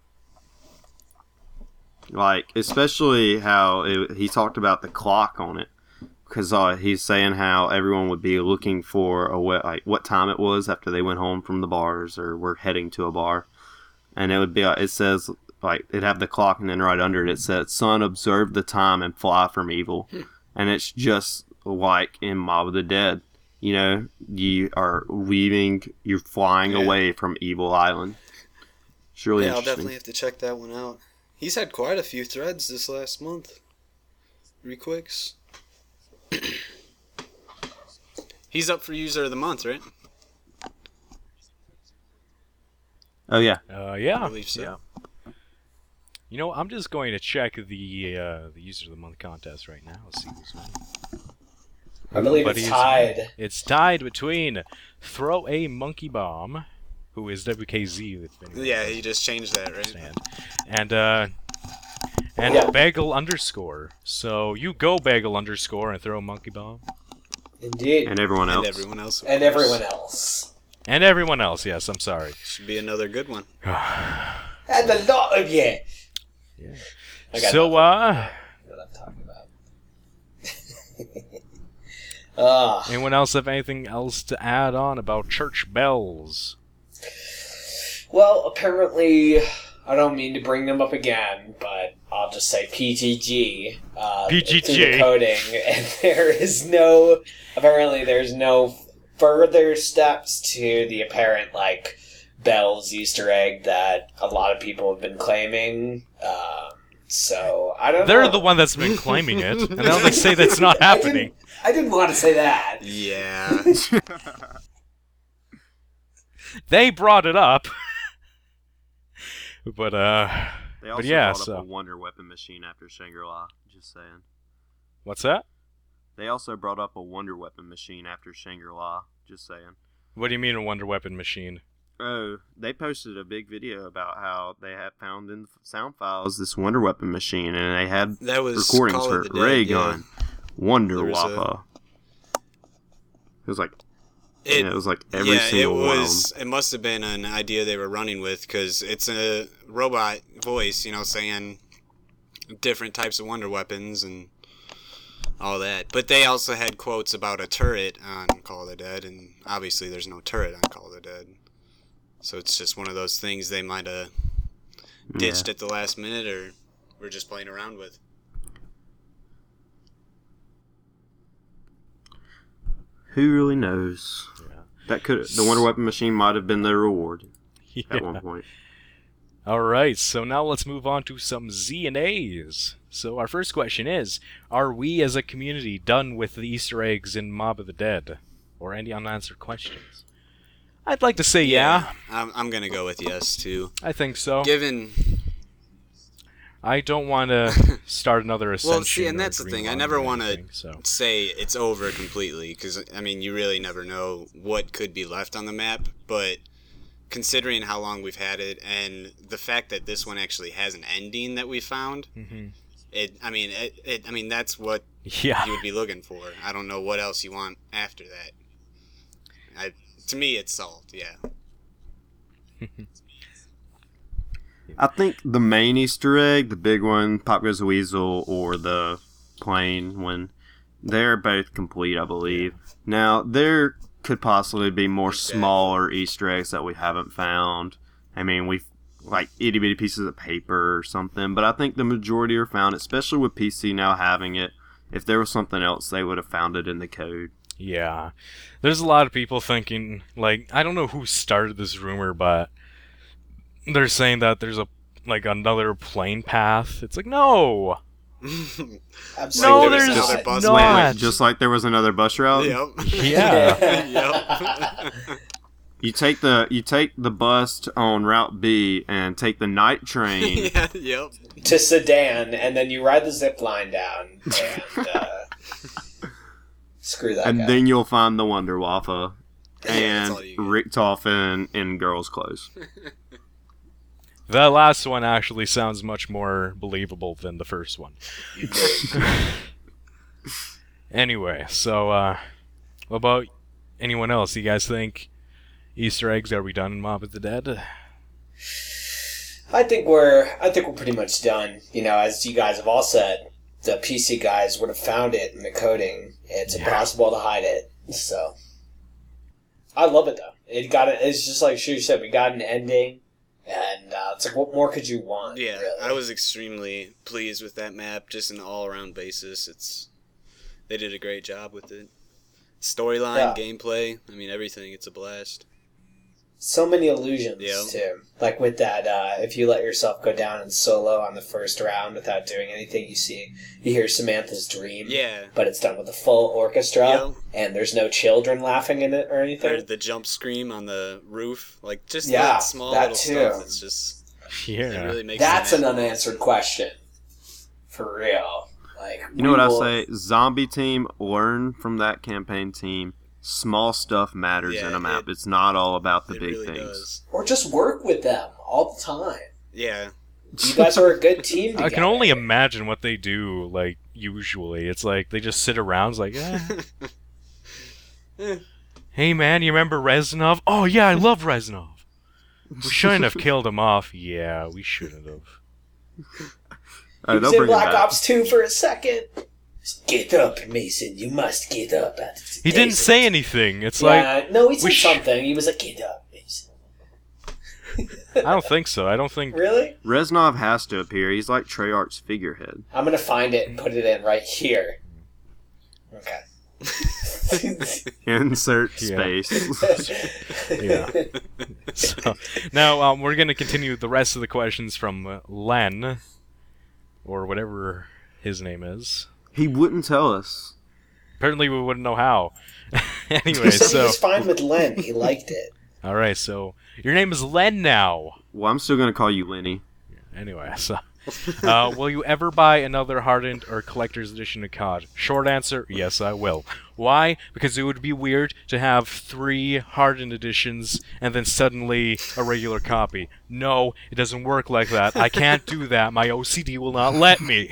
Like, especially how he talked about the clock on it. Because he's saying how everyone would be looking for what time it was after they went home from the bars or were heading to a bar, and it would be it says like it'd have the clock, and then right under it said, "Son, observe the time and fly from evil," and it's just like in Mob of the Dead. You are you're flying away from Evil Island. It's really I'll interesting. definitely have to check that one out. He's had quite a few threads this last month. Requix. He's up for user of the month, right? Oh yeah, Yeah. I believe so. Yeah. I'm just going to check the user of the month contest right now. Let's see who's winning. I believe But it's he's- tied. It's tied between Throw a Monkey Bomb, who is WKZ. That's been Yeah, he just changed that, right? and Yeah. Bagel underscore. So you go Bagel underscore and throw a Monkey Bomb. Indeed. and everyone else. And everyone else. of And course. everyone else. And everyone else, yes, I'm sorry. Should be another good one. And a lot of you. Yeah. I got So, nothing what I'm talking about. anyone else have anything else to add on about church bells? Well, apparently, I don't mean to bring them up again, but I'll just say PTG. PTG. Through the coding, and there's no further steps to the apparent, Bell's Easter egg that a lot of people have been claiming. So, I don't know. They're the one that's been claiming it, and now they say that's not happening. I didn't want to say that. Yeah. They brought it up. But, They also yeah, brought so- up a wonder weapon machine after Shangri-La. Just saying. what's that? They also brought up a wonder weapon machine after Shangri-La. Just saying. What do you mean a Wonder Weapon machine? Oh, they posted a big video about how they had found in the sound files this wonder weapon machine, and they had That was recordings Call for of the Dead, Ray yeah. Gun, Wonder There was Wappa. It was like every yeah, single it one was. It must have been an idea they were running with because it's a robot voice, saying different types of wonder weapons and all that. But they also had quotes about a turret on Call of the Dead, and obviously there's no turret on Call of the Dead. So it's just one of those things they might have of them. ditched at the last minute or were just playing around with. Who really knows? Yeah. The wonder weapon machine might have been their reward at one point. All right, so now let's move on to some Z and A's. So our first question is, are we as a community done with the Easter eggs in Mob of the Dead? Or any unanswered questions? I'd like to say yeah. I'm gonna go with yes too. I think so. Given I don't want to start another Ascension. Well, see, and or that's the Green thing. I Line never or want to anything, so. say it's over completely because you really never know what could be left on the map. But considering how long we've had it and the fact that this one actually has an ending that we found, Mhm. I mean, that's what Yeah. you would be looking for. I don't know what else you want after that. To me, it's salt. Yeah. I think the main Easter egg, the big one, Pop Goes the Weasel, or the plain one, they're both complete, I believe. Now, there could possibly be more smaller Easter eggs that we haven't found. I mean, we've like itty bitty pieces of paper or something, but I think the majority are found, especially with PC now having it. If there was something else, they would have found it in the code. Yeah. There's a lot of people thinking, like, I don't know who started this rumor, but they're saying that there's another plane path. It's like, no! Absolutely. No, there's another bus not. route. Just like there was another bus route. Yep. Yeah. Yep. You take the bus on Route B and take the night train. Yeah, yep. To Sedan, and then you ride the zip line down, and screw that And guy. then you'll find the Wonder Waffle that's and all you get. Richtofen in girls' clothes. That last one actually sounds much more believable than the first one. Anyway, so, what about anyone else? You guys think Easter eggs are we done in Mob of the Dead? I think we're pretty much done. You know, as you guys have all said, the PC guys would have found it in the coding. It's impossible to hide it. So, I love it though. It's just like Shooter said. We got an ending, and it's like, what more could you want? Yeah, really? I was extremely pleased with that map, just in an all-around basis. They did a great job with it. Storyline, gameplay, I mean everything. It's a blast. So many illusions, Yeah. too. Like with that, if you let yourself go down in solo on the first round without doing anything, you hear Samantha's dream. Yeah. But it's done with a full orchestra, Yeah. and there's no children laughing in it or Or anything. the jump scream on the roof, like just Yeah, that small that little too. stuff. It's just it Yeah. really makes That's it an unanswered question. For real. Like, You know what I say? Zombie team, learn from that campaign team. Small stuff matters Yeah, in a map. It's not all about the It big really things. does. Or just work with them all the time. Yeah. You guys are a good team together. I can only imagine what they do, like, usually. It's like, they just sit around, it's like, hey man, you remember Reznov? Oh yeah, I love Reznov. We shouldn't have killed him off. Yeah, we shouldn't have. He was they'll in bring it Black back. Ops 2 for a second. Just get up, Mason. You must get up. He didn't say anything. It's No, he said we something. He was like, get up, Mason. I don't think so. I don't think... Really? Reznov has to appear. He's like Treyarch's figurehead. I'm going to find it and put it in right here. Okay. Insert Yeah. space. Yeah. So, now, we're going to continue the rest of the questions from Len, or whatever his name is. He wouldn't tell us. Apparently we wouldn't know how. Anyway, He said he so... was fine with Len. He liked it. Alright, so, your name is Len now. Well, I'm still going to call you Lenny. Anyway, so... will you ever buy another Hardened or Collector's Edition of COD? Short answer, yes I will. Why? Because it would be weird to have 3 Hardened Editions and then suddenly a regular copy. No, it doesn't work like that. I can't do that. My OCD will not let me.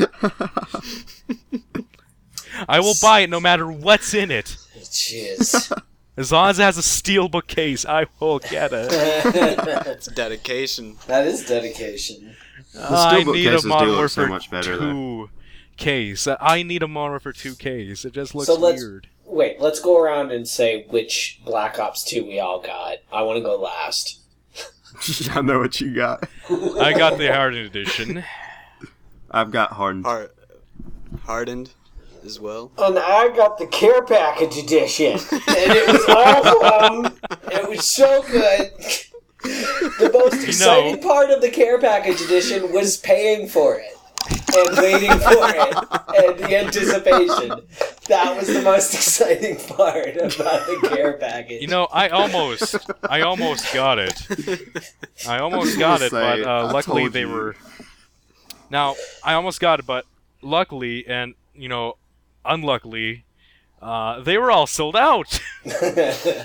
I will buy it no matter what's in it. Jeez. As long as it has a steelbook case, I will get it. It's dedication. That is dedication. I steelbook need a cases do Modern look Warfare so much better, 2 case. I need a Modern Warfare 2 case. It just looks So let's- weird. Wait, let's go around and say which Black Ops 2 we all got. I want to go last. I know what you got. I got the Hardened Edition. I've got hardened. Hardened as well. And I got the care package edition. And it was awesome. It was so good. The most exciting part of the care package edition was paying for it. And waiting for it. And the anticipation. That was the most exciting part about the care package. You know, I almost got it. I almost got it, but Say, I luckily told they you. were... Now, I almost got it, but luckily, and, unluckily, they were all sold out.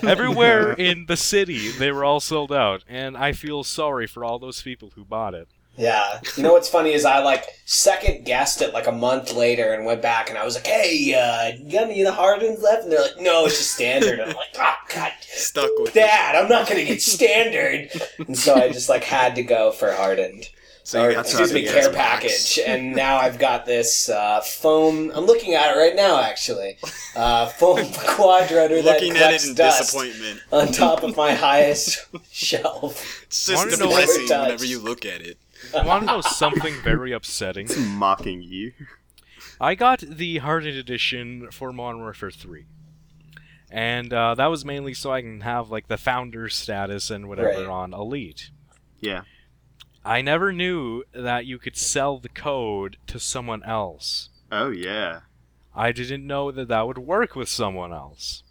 Everywhere in the city, they were all sold out. And I feel sorry for all those people who bought it. Yeah. You know what's funny is I like second guessed it like a month later and went back and I was like, hey, you got any of the Hardens left? And they're like, no, it's just standard. And I'm like, oh, God. Stuck with it. Dad, I'm not going to get standard. And so I just like had to go for hardened. So Or, you got excuse me, the care Xbox. package. And now I've got this foam. I'm looking at it right now, actually. Foam quadrotor that Looking at it collects in dust disappointment. on top of my highest shelf. It's just Wanna know what- depressing touch. whenever you look at it. Want to know something very upsetting? It's mocking you. I got the Hardened Edition for Modern Warfare 3. And that was mainly so I can have like the founder status and whatever Right. on Elite. Yeah. I never knew that you could sell the code to someone else. Oh yeah, I didn't know that that would work with someone else.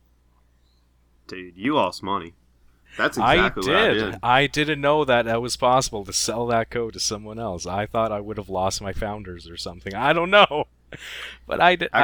dude, you lost money. That's exactly what I did. I didn't know that that was possible to sell that code to someone else. I thought I would have lost my founders or something. I don't know. But I did.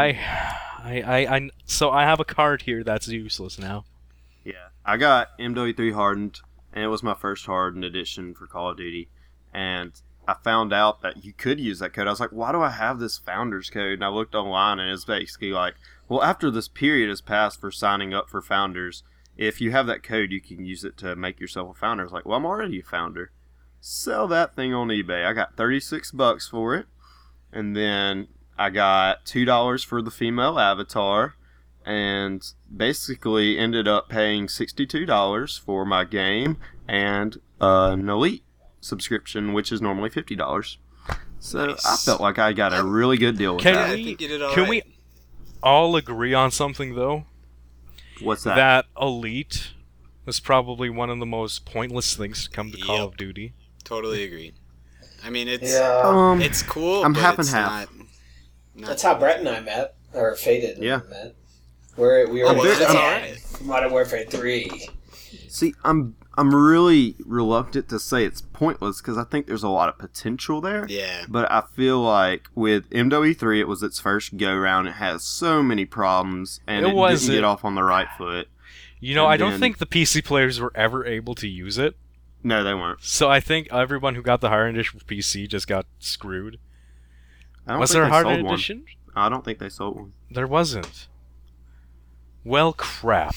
So I have a card here that's useless now. Yeah, I got MW3 hardened, and it was my first hardened edition for Call of Duty. And I found out that you could use that code. I was like, why do I have this founders code? And I looked online, and it's basically like, well, after this period has passed for signing up for founders, if you have that code, you can use it to make yourself a founder. I was like, well, I'm already a founder. Sell that thing on eBay. I got $36 for it. And then I got $2 for the female avatar. And basically ended up paying $62 for my game and an Elite subscription, which is normally $50. So Nice. I felt like I got a really good deal with Can that. I we- think you did all Can right. we all agree on something though? What's that? That Elite was probably one of the most pointless things to come to Call Yep. of Duty. Totally agree. I mean, it's Yeah. it's cool. I'm but half and it's half. Not That's how Brett and I met. Or Faded Yeah. met. We were Oh, well, with that's Dan alright. from Modern Warfare 3. See, I'm really reluctant to say it's pointless because I think there's a lot of potential there. Yeah. But I feel like with MW3, it was its first go round. It has so many problems, and It it was didn't it. get off on the right foot. You know, And I don't then- think the PC players were ever able to use it. No, they weren't. So I think everyone who got the Hardened Edition for PC just got screwed. I don't Was think there a they sold Hardened one. Edition? I don't think they sold one. There wasn't. Well, crap.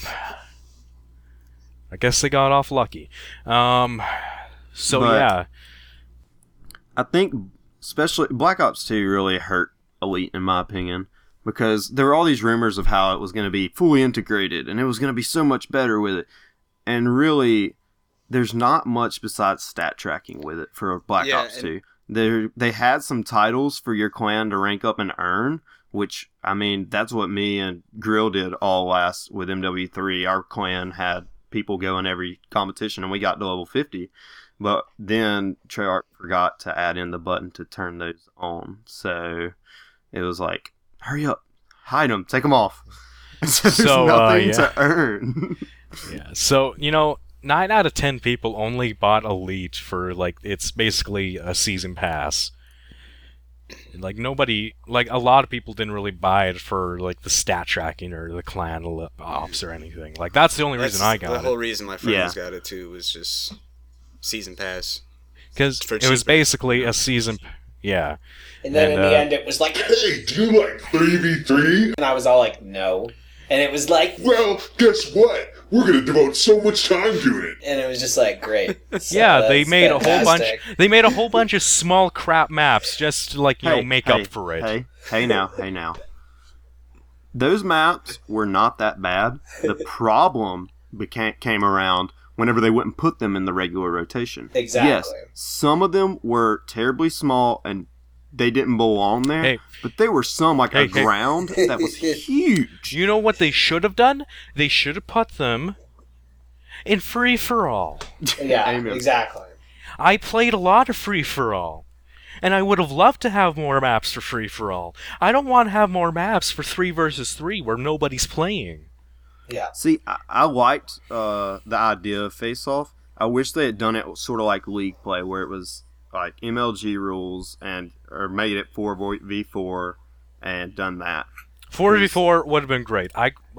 I guess they got off lucky. So But- yeah. I think, especially Black Ops 2 really hurt Elite, in my opinion, because there were all these rumors of how it was going to be fully integrated and it was going to be so much better with it. And really, there's not much besides stat tracking with it for Black Yeah, Ops 2. They had some titles for your clan to rank up and earn, which, I mean, that's what me and Grill did all last with MW3. Our clan had people go in every competition, and we got to level 50. But then Treyarch forgot to add in the button to turn those on. So it was like, hurry up, hide them, take them off. So there's So, nothing yeah. to earn. Yeah. So, 9 out of 10 people only bought Elite for, it's basically a season pass. Nobody, a lot of people didn't really buy it for, the stat tracking or the clan ops or anything. That's the only reason I the got whole it. reason my friends Yeah. got it too was just season pass. Because for it was cheaper. basically a season... Yeah. And then And, in the uh, end, it was like, Hey, do you like 3v3? and I was all like, no. And it was like, Well, guess what? We're gonna devote so much time to it. and it was just like, great. So Yeah, they that's made a whole bunch. fantastic. They made a whole bunch of small crap maps just to make hey, up for it. Hey now. Those maps were not that bad. The problem came around whenever they wouldn't put them in the regular rotation. Exactly. Yes, some of them were terribly small and they didn't belong there, Hey. but there were some Hey. ground that was huge. You know what they should have done? They should have put them in free for all. Yeah, Amen. exactly. I played a lot of free for all. And I would have loved to have more maps for free for all. I don't want to have more maps for 3 versus 3 where nobody's playing. Yeah. See, I liked the idea of Face Off. I wish they had done it sort of like League Play, where it was like MLG rules or made it 4v4 and done that. 4v4 would have been great.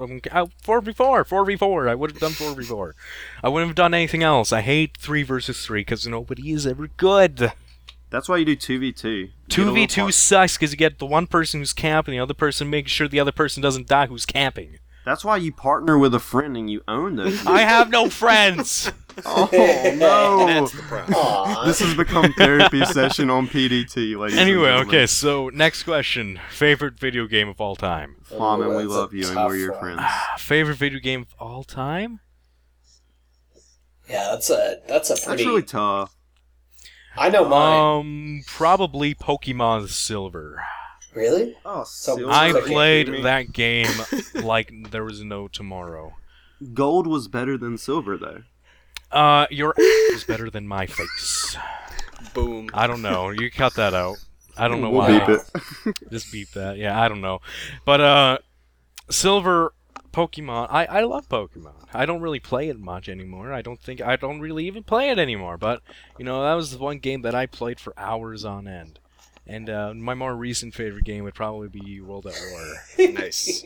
4v4. I would have done 4v4. I wouldn't have done anything else. I hate 3 versus 3 because nobody is ever good. That's why you do 2v2. 2v2 sucks because you get the one person who's camping, the other person making sure the other person doesn't die who's camping. That's why you partner with a friend and you own those. I have no friends! Oh, no. That's the problem. Aw. This has become therapy session on PDT, ladies Anyway, and gentlemen. okay, so next question. Favorite video game of all time? Flamen, we that's love a you and tough we're your one. friends. Favorite video game of all time? Yeah, that's a That's pretty. really tough. I know mine. Probably Pokemon Silver. Really? Oh, So silver. I Are you played kidding me? that game like there was no tomorrow. Gold was better than silver, though. Your was better than my face. Boom. I don't know. You cut that out. I don't know We'll why. beep it. Just beep that. Yeah, I don't know. But Silver Pokemon. I love Pokemon. I don't really play it much anymore. I don't really even play it anymore. But you know, that was the one game that I played for hours on end. And my more recent favorite game would probably be World at War. Nice.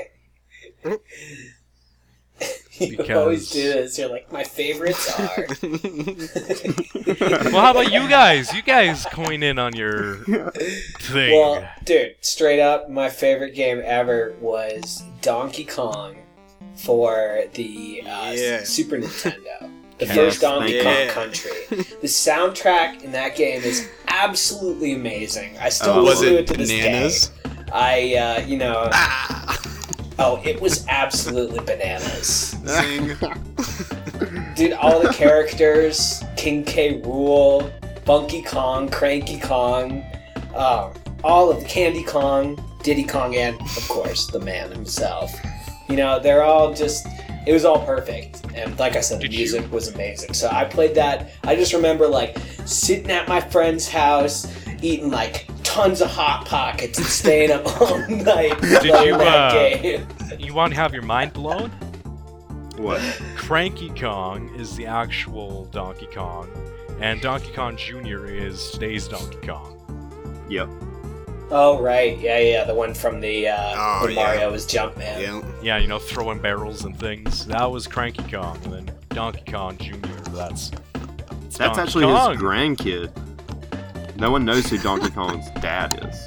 You Because- always do this. You're like, my favorites are. Well, how about you guys? You guys coin in on your thing. Well, dude, straight up, my favorite game ever was Donkey Kong for the Yeah. Super Nintendo. The Yes, first Donkey thank Kong you. Country. The soundtrack in that game is absolutely amazing. I still Oh, Was listen to it it to this bananas? day. I, Ah! oh, it was absolutely bananas. Zing. Dude, all the characters, King K. Rool, Funky Kong, Cranky Kong, all of the Candy Kong, Diddy Kong, and, of course, the man himself. You know, they're all just... It was all perfect. And like I said, the Did music was amazing. So I played that. I just remember, like, sitting at my friend's house, eating, like, tons of Hot Pockets and staying up all night playing you, that game. You want to have your mind blown? What? Cranky Kong is the actual Donkey Kong, and Donkey Kong Jr. is today's Donkey Kong. Yep. Oh, right. Yeah, the one from the Oh, when yeah. Mario was Jumpman. Yeah. Yeah, you know, throwing barrels and things. That was Cranky Kong, and then Donkey Kong Jr. That's That's Donkey actually Kong. his grandkid. No one knows who Donkey Kong's dad is.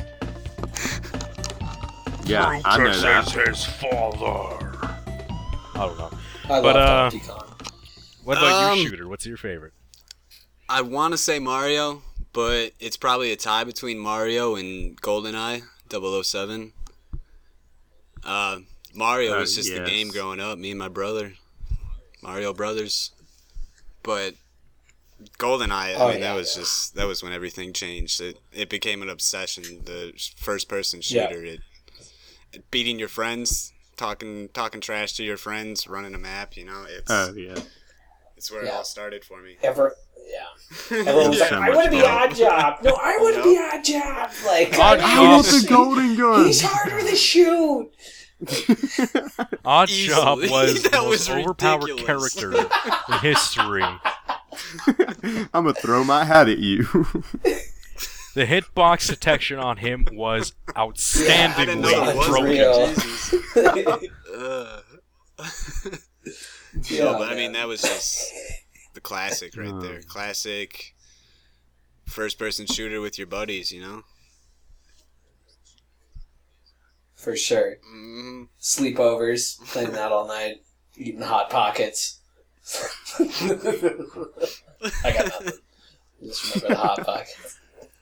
Yeah, I know that. his father. I don't know. I But, love Donkey Kong. What about Um, you, Shooter? What's your favorite? I want to say Mario, but it's probably a tie between Mario and GoldenEye 007. Mario was just the yes. game growing up, me and my brother. Mario Brothers. But GoldenEye, Oh, I mean, yeah, that was when everything changed. It became an obsession, the first person Yeah. shooter. It beating your friends, talking trash to your friends, running a map, you know, Oh, yeah. it's where it Yeah. all started for me. Yeah. Everyone was Yeah. like, So I much want to be fun. Odd Job. No, I want to be Odd Job. Like, Odd I Job. want the golden gun! He's harder to shoot. Odd Job Easily. was the That most was overpowered ridiculous. character in history. I'm gonna throw my hat at you. The hitbox detection on him was I didn't know Yeah, it was unreal. Jesus. Yeah, No, but I man. mean that was just the classic right there. Classic first-person shooter with your buddies, you know. For sure. Mm, Sleepovers, playing that all night, eating Hot Pockets. I got nothing. Just remember the Hot Pockets.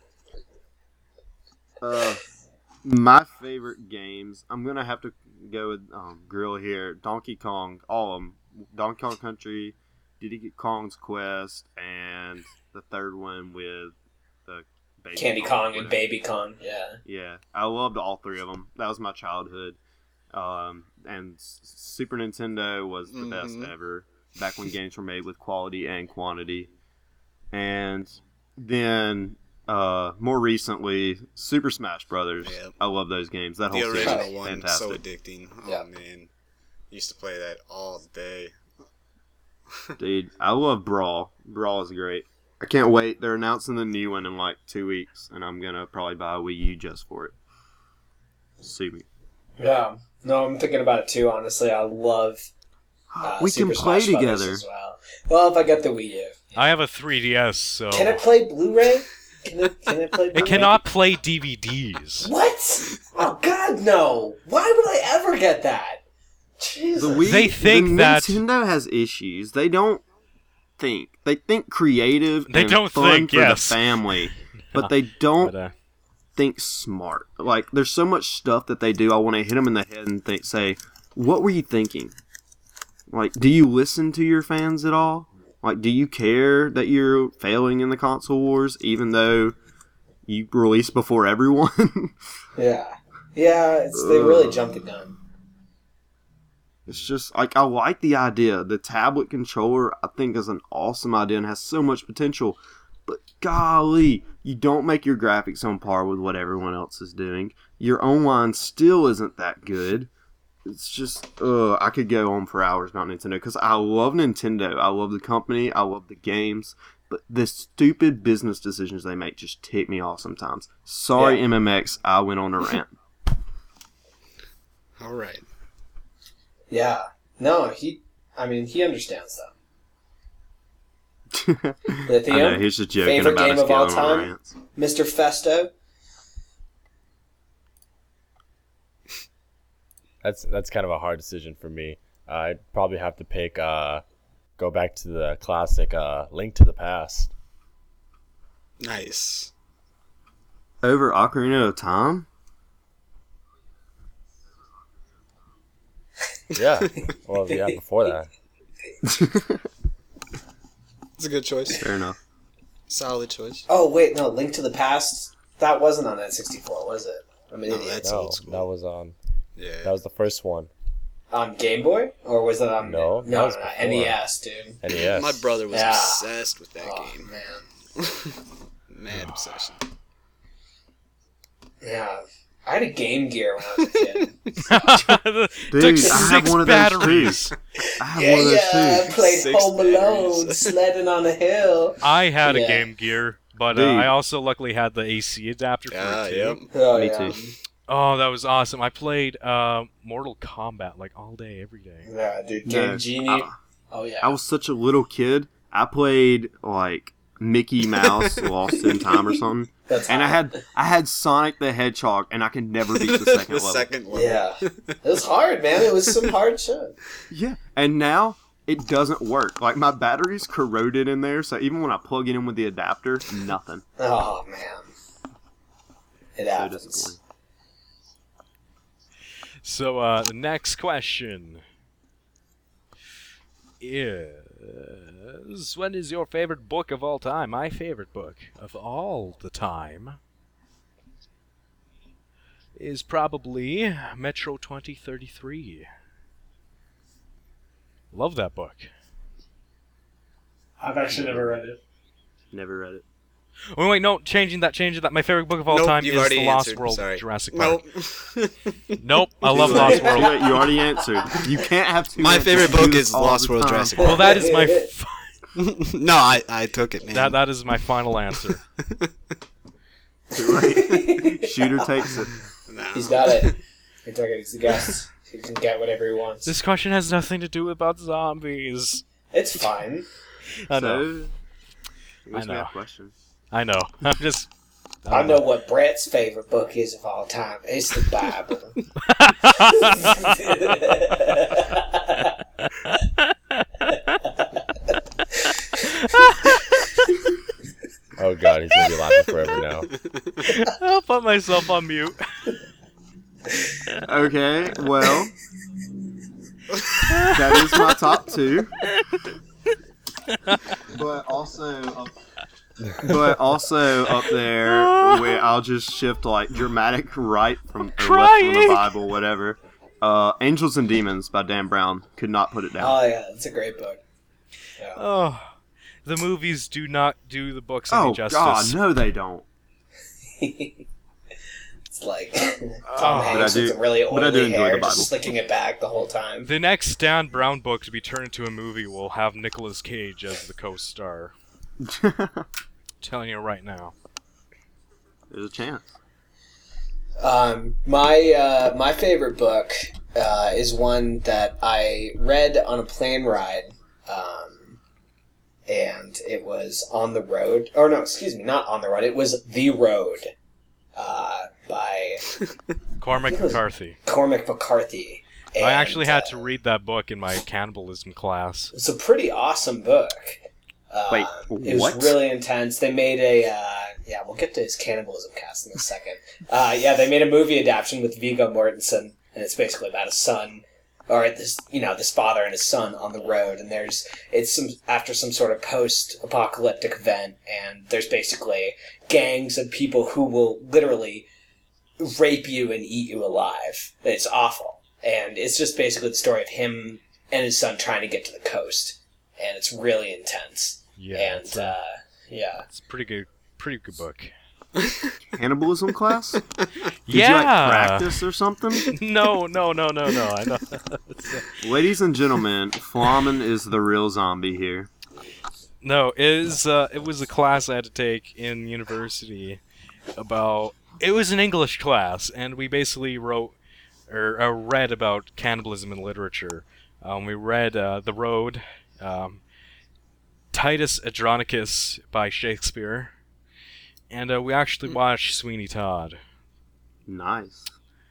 My favorite games, I'm gonna have to go with Grill here. Donkey Kong, all of them. Donkey Kong Country, Diddy Kong's Quest, and the third one with the Baby Candy Kong and whatever. Baby Kong, yeah. Yeah, I loved all three of them. That was my childhood. And Super Nintendo was the best Mhm. ever. Back when games were made with quality and quantity. And then more recently, Super Smash Brothers. Yep. I love those games. That the whole series original is one, fantastic. so addicting. Oh Yeah. man, used to play that all day. Dude, I love Brawl. Brawl is great. I can't wait. They're announcing the new one in like 2 weeks, and I'm gonna probably buy a Wii U just for it. Sue me. Yeah. No, I'm thinking about it too, honestly. I love We Super can play Smash Brothers together. as well. Well, if I get the Wii U. I have a 3DS, so Can it play Blu-ray? Can it play? It cannot play DVDs. What? Oh God, no! Why would I ever get that? Jesus. The Wii, They think the that- Nintendo has issues. They don't think. They think creative They and don't fun think, for yes. the family, but they don't But, think smart. Like, there's so much stuff that they do. I want to hit them in the head and say, "What were you thinking? Like, do you listen to your fans at all? Like, do you care that you're failing in the console wars, even though you release before everyone?" Yeah. Yeah, they really jumped the gun. It's just, like, I like the idea. The tablet controller, I think, is an awesome idea and has so much potential. But golly, you don't make your graphics on par with what everyone else is doing. Your online still isn't that good. It's just, I could go on for hours about Nintendo, because I love Nintendo. I love the company. I love the games. But the stupid business decisions they make just tick me off sometimes. Sorry, Yeah. MMX, I went on a rant. All right. Yeah. No, he understands though. Lithium, I know, he's just joking favorite about game us of all going on time? rants. Mr. Festo. That's kind of a hard decision for me. I'd probably have to pick go back to the classic Link to the Past. Nice. Over Ocarina of Time? Yeah. Well, yeah, before that. It's a good choice. Fair enough. Solid choice. Oh wait, no, Link to the Past. That wasn't on N64, was it? I'm an No, idiot. that's No, old school. that was on. Yeah. That was the first one. On Game Boy, or was it on? No, that no, was no, before. NES, dude. NES. My brother was Yeah. obsessed with that Oh game. man. Mad obsession. Yeah, I had a Game Gear when I was a kid. Dude, Took I have 6 one of those batteries. too. I have one of those I too. played 6 Home Alone, batteries. sledding on a hill. I had a Yeah. Game Gear, but Dude. I also luckily had the AC adapter for Yeah, it too. yep. Oh, Me yeah. too. Oh, that was awesome. I played Mortal Kombat like all day, every day. Yeah, dude, No, Game Genie. Oh yeah. I was such a little kid. I played like Mickey Mouse Lost in Time or something. That's And hard. I had Sonic the Hedgehog, and I could never beat the second the level. second level. Yeah, it was hard, man. It was some hard shit. Yeah, and now it doesn't work. Like, my battery's corroded in there, so even when I plug it in with the adapter, nothing. Oh man, it So happens. disappointing. So the next question is, what is your favorite book of all time? My favorite book of all the time is probably Metro 2033. Love that book. I've actually never read it. Never read it. Oh wait, no, changing that. My favorite book of all Nope, time you've is already The Lost answered. World, Sorry. Jurassic Park. Nope. Nope, I love Lost You World. already answered. You can't have two My answers. favorite You do book this is all Lost the World, time. Jurassic Well, that is my No, I took it, man. that is my final answer. Too late. Shooter takes it. No. He's got it. He took it. He's the guest. He can get whatever he wants. This question has nothing to do about zombies. It's fine. I know. So, what's know. my question? I know. I'm just. I know what Brett's favorite book is of all time. It's the Bible. Oh god, he's gonna be laughing forever now. I'll put myself on mute. Okay, well, that is my top two. But also up there, where I'll just shift like dramatic right from or left from the Crying. Bible, whatever. Angels and Demons by Dan Brown. Could not put it down. Oh yeah, it's a great book. Yeah. Oh, the movies do not do the books any Oh justice. God, no, they don't. It's like Oh, Tom but Hanks I with do- the really but I do oily enjoy hair, the Bible. just slicking it back the whole time. The next Dan Brown book to be turned into a movie will have Nicolas Cage as the co-star. Telling you right now. There's a chance. My favorite book is one that I read on a plane ride and it was On the Road. Or no, excuse me, not On the Road. It was The Road by Cormac McCarthy. Cormac McCarthy. I actually And, had to read that book in my cannibalism class. It's a pretty awesome book. Wait, it was what? really intense. They made a we'll get to his cannibalism cast in a second. They made a movie adaptation with Viggo Mortensen, and it's basically about a son, or this father and his son on the road, and it's after some sort of post-apocalyptic event, and there's basically gangs of people who will literally rape you and eat you alive. It's awful, and it's just basically the story of him and his son trying to get to the coast, and it's really intense. Yeah, And it's a pretty good book. Cannibalism class? Did Yeah. you practice or something? No. I know. Ladies and gentlemen, Flamen is the real zombie here. No, it was a class I had to take in university about. It was an English class, and we basically read about cannibalism in literature. We read The Road, Titus Andronicus by Shakespeare, and we actually watched Sweeney Todd. Nice.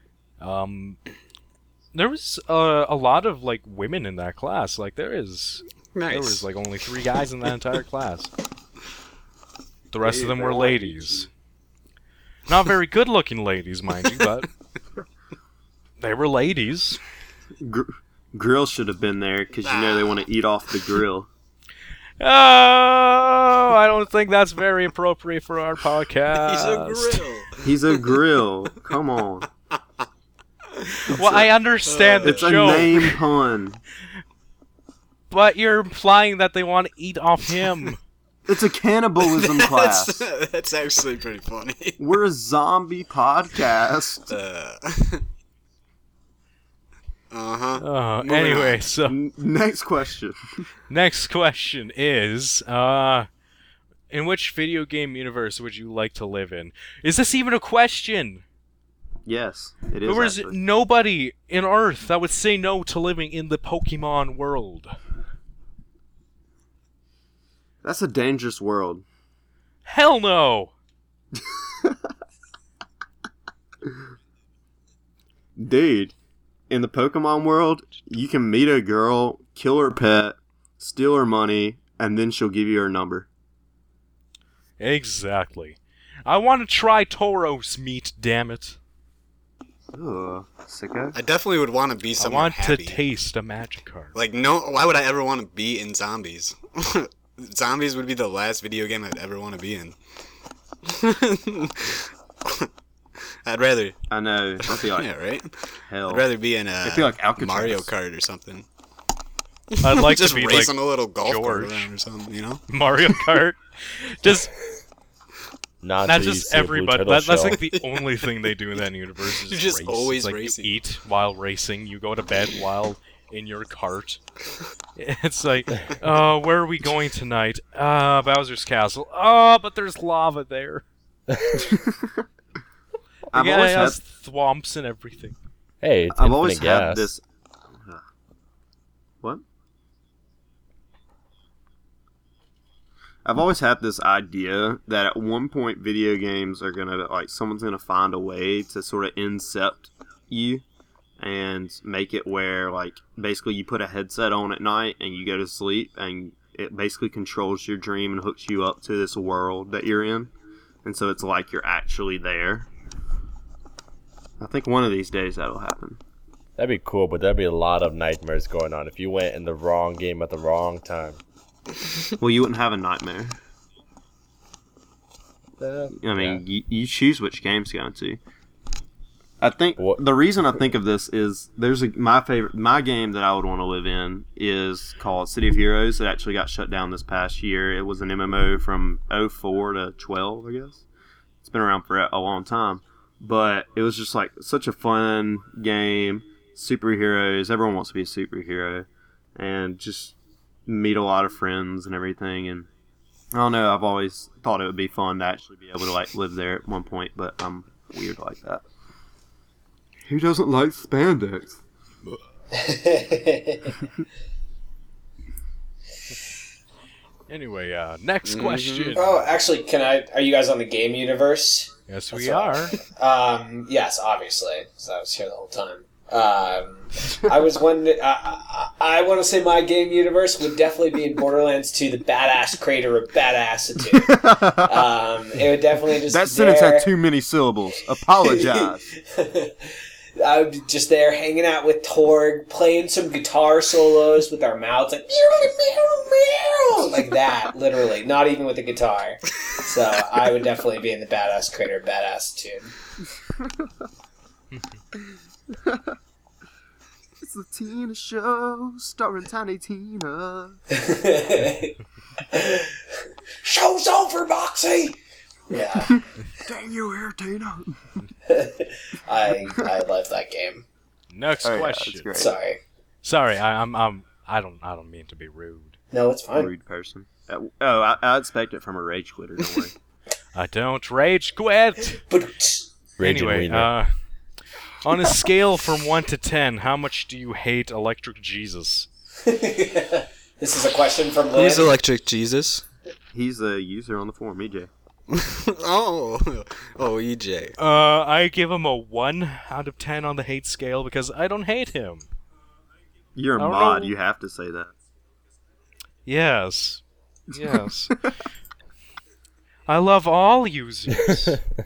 There was a lot of women in that class. There was Nice. only 3 guys in that entire class. The rest of them were ladies. Not very good-looking ladies, mind you, but they were ladies. Grill should have been there because they want to eat off the grill. Oh, I don't think that's very appropriate for our podcast. He's a grill. He's a grill. Come on. Well, I understand the It's a joke, name pun. but you're implying that they want to eat off him. It's a cannibalism class. That's actually pretty funny. We're a zombie podcast. Moving Anyway, on. so Next question. next question is, in which video game universe would you like to live in? Is this even a question? Yes, it is. There was actually. nobody in Earth that would say no to living in the Pokemon world. That's a dangerous world. Hell no! Dude, in the Pokemon world, you can meet a girl, kill her pet, steal her money, and then she'll give you her number. Exactly. I want to try Tauros meat, damn it. Ugh, sicko. I definitely would want to be I somewhere want happy. to taste a Magikarp. Why would I ever want to be in Zombies? Zombies would be the last video game I'd ever want to be in. I'd rather, I know. I'd be like, yeah, right? hell. I'd rather be in It'd be like Alcatraz. Mario Kart or something. I'd like Just to be racing like a little golf cart George. around or something, you know? Mario Kart. Just Not Not till you just see a Blue everybody. Turtle That's show. like the only thing they do in that universe. Is You're just race. always It's like racing. You eat while racing. You go to bed while in your cart. It's like, where are we going tonight? Bowser's Castle. Oh, but there's lava there. I've Yeah, always it had has thwomps and everything. Hey, it's I've infinite always gas. had this. What? I've always had this idea that at one point video games are gonna someone's gonna find a way to sort of incept you and make it where basically you put a headset on at night and you go to sleep and it basically controls your dream and hooks you up to this world that you're in, and so it's like you're actually there. I think one of these days that'll happen. That'd be cool, but there'd be a lot of nightmares going on if you went in the wrong game at the wrong time. Well, you wouldn't have a nightmare. I mean, you choose which games to go into. I think the reason I think of this is my game that I would want to live in is called City of Heroes. It actually got shut down this past year. It was an MMO from 04 to 12, I guess. It's been around for a long time. But it was just such a fun game. Superheroes. Everyone wants to be a superhero. And just meet a lot of friends and everything. And I don't know, I've always thought it would be fun to actually be able to live there at one point. But I'm weird like that. Who doesn't like spandex? Anyway, next question. Oh, actually, are you guys on the game universe? Yes, we are. Yes, obviously, because I was here the whole time. I was wondering. I want to say my game universe would definitely be in Borderlands 2, the badass crater of badassitude. It would definitely just That sentence had too many syllables. Apologize. I would be just there hanging out with Torg, playing some guitar solos with our mouths like like that, literally, not even with the guitar. So I would definitely be in the badass crater of badassitude. It's the Tina Show, starring Tiny Tina. Show's over, Moxie! Yeah. Dang you here, Tina. I love that game. Next Oh, yeah, question. that's great. Sorry. I don't mean to be rude. No, it's fine. Rude person. I expect it from a rage quitter, don't worry. I don't rage quit. But Raging Anyway, Wiener. on a scale from 1 to 10, how much do you hate Electric Jesus? this is a question from Lynn. Who's Electric Jesus? He's a user on the forum, EJ. oh, EJ. I give him a 1 out of 10 on the hate scale because I don't hate him. You're a I don't mod, know. you have to say that. Yes. Yes. I love all users.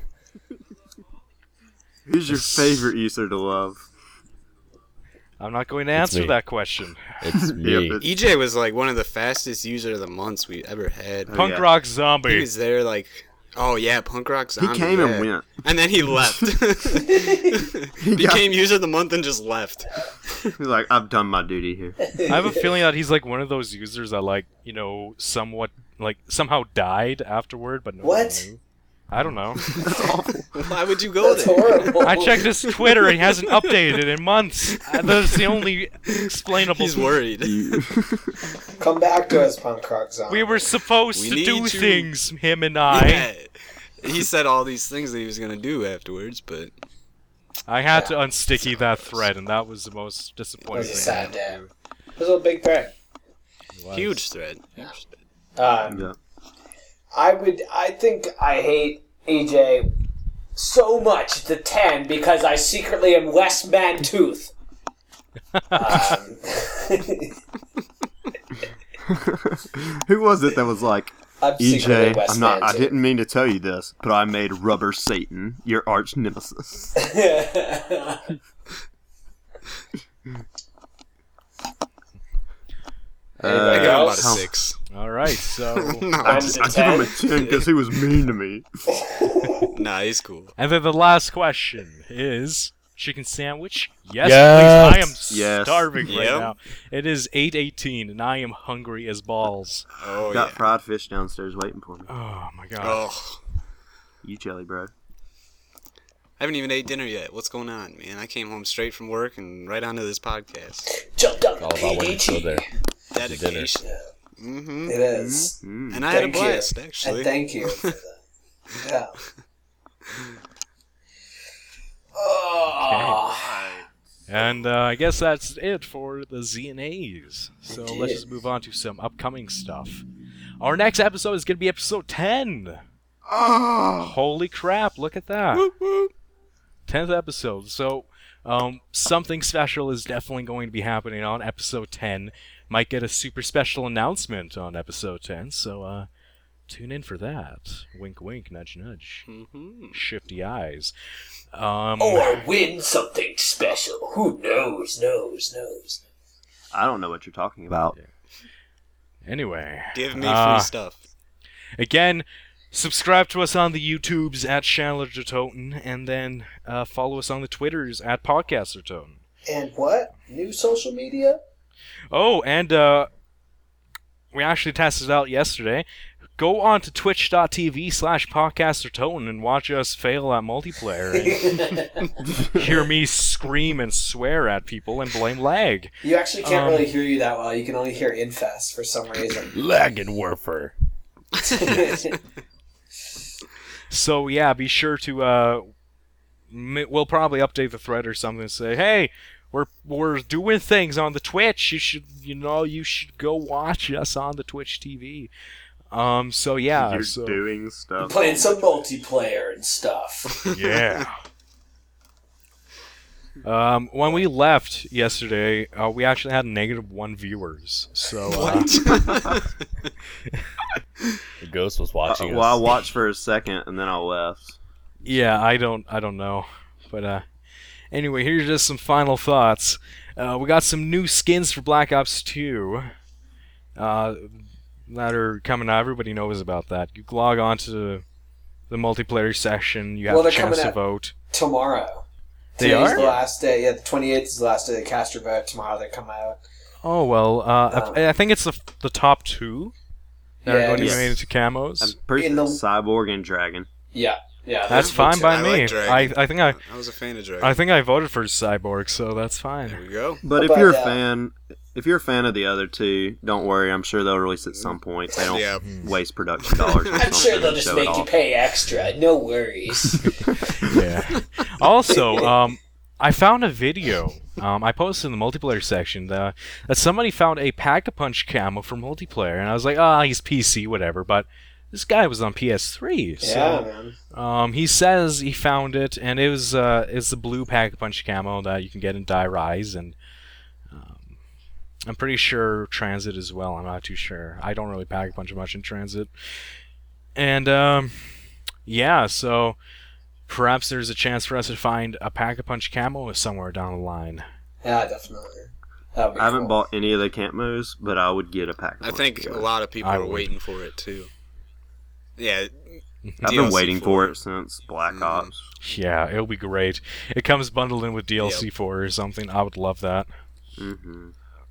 Who's your favorite user to love? I'm not going to answer me. that question. It's me. Yep, EJ was like one of the fastest user of the months we ever had. Oh, Punk yeah. Rock He Zombie. was there like, oh yeah, Punk Rock He Zombie. came yeah. and went. And then he left. Became user of the month and just left. He's like, I've done my duty here. I have a feeling that he's like one of those users that like, somewhat like somehow died afterward, but no one What? knew. I don't know. That's awful. Why would you go That's there? horrible. I checked his Twitter and he hasn't updated in months. That's the only explainable. He's worried. Come back to us, Punk Rock Zombie. We were supposed We to need do you. things, him and I. Yeah. He said all these things that he was gonna do afterwards, but I had to unsticky that thread, and that was the most It disappointing was a thing. sad day. It was a big thread. It was. huge thread. Yeah. Huge thread. Yeah. I think I hate EJ so much to 10 because I secretly am Wes Mantooth. Who was it that was like, I'm secretly EJ, Wes I Mantooth. didn't mean to tell you this, but I made Rubber Satan your arch nemesis. Anybody I give him about a else? 6. All right, so No, I Mine's a give him a 10. 10 because he was mean to me. nah, he's cool. and then the last question is chicken sandwich. Yes, Yes. please. I am Yes. starving right Yep. now. It is 8:18, and I am hungry as balls. Oh Got yeah. fried fish downstairs waiting for me. Oh my god. Oh, You jelly, bro. I haven't even ate dinner yet. What's going on, man? I came home straight from work and right onto this podcast. Jumped on All about when you go there. Dedication. Mm-hmm. It is. Mm. And I had a Thank you. blast, And actually. thank you for that. Yeah. Oh. And I guess that's it for the Z&As. So let's Indeed. just move on to some upcoming stuff. Our next episode is going to be episode 10. Oh! Holy crap, look at that. Whoop, whoop. 10th episode. So something special is definitely going to be happening on episode 10. Might get a super special announcement on episode 10. So tune in for that. Wink, wink, nudge, nudge. Mhm. Shifty eyes. Or win something special. Who knows? I don't know what you're talking about. Anyway. Give me free stuff. Again, subscribe to us on the YouTubes at Chandler Toten, and then follow us on the Twitters at Podcaster Toten. And what? New social media? Oh, and we actually tested it out yesterday. Go on to twitch.tv/podcastertoten and watch us fail at multiplayer and hear me scream and swear at people and blame lag. You actually can't really hear you that well. You can only hear Infest for some reason. Lagging Warfare. So yeah, be sure to we'll probably update the thread or something and say, hey, we're doing things on the Twitch. You should go watch us on the Twitch TV. So yeah, You're doing stuff. Playing some multiplayer and stuff. yeah. When we left yesterday, we actually had -1 viewers. So The ghost was watching Well, I us. watched for a second and then I left. yeah, I don't know, but anyway, here's just some final thoughts. We got some new skins for Black Ops 2 that are coming out. Everybody knows about that. You log on to the multiplayer section. You have Well, a they're chance coming to out vote. Tomorrow. They Today's are? the last day. Yeah, the 28th is the last day to cast your vote. Tomorrow they come out. Oh well, I think it's the top 2 that are Yeah, going to be yes. made into camos. I'm pretty In the- Cyborg and Dragon. Yeah. That's fine by I me. like Dragon. I think I was a fan of Dragon. I think I voted for Cyborg, so that's fine. There we go. But if But, you're a yeah. fan, if you're a fan of the other two, don't worry. I'm sure they'll release at some point. They don't Yeah. waste production dollars. I'm sure they'll just make you pay extra. No worries. Yeah. Also, I found a video. I posted in the multiplayer section that somebody found a Pack-a-Punch camo for multiplayer, and I was like, he's PC, whatever. But this guy was on PS3, Yeah, so man. he says he found it, and it's the blue Pack-a-Punch camo that you can get in Die Rise, and I'm pretty sure Transit as well. I'm not too sure. I don't really Pack-a-Punch much in Transit, and yeah, so. Perhaps there's a chance for us to find a Pack-a-Punch camo somewhere down the line. Yeah, definitely. That would be I haven't cool. bought any of the camos, but I would get a pack. I think a lot of people I are would. waiting for it too. Yeah, I've been DLC waiting for for it since Black Mhm. Ops. Yeah, it'll be great. It comes bundled in with DLC for it or something. I would love that. hmm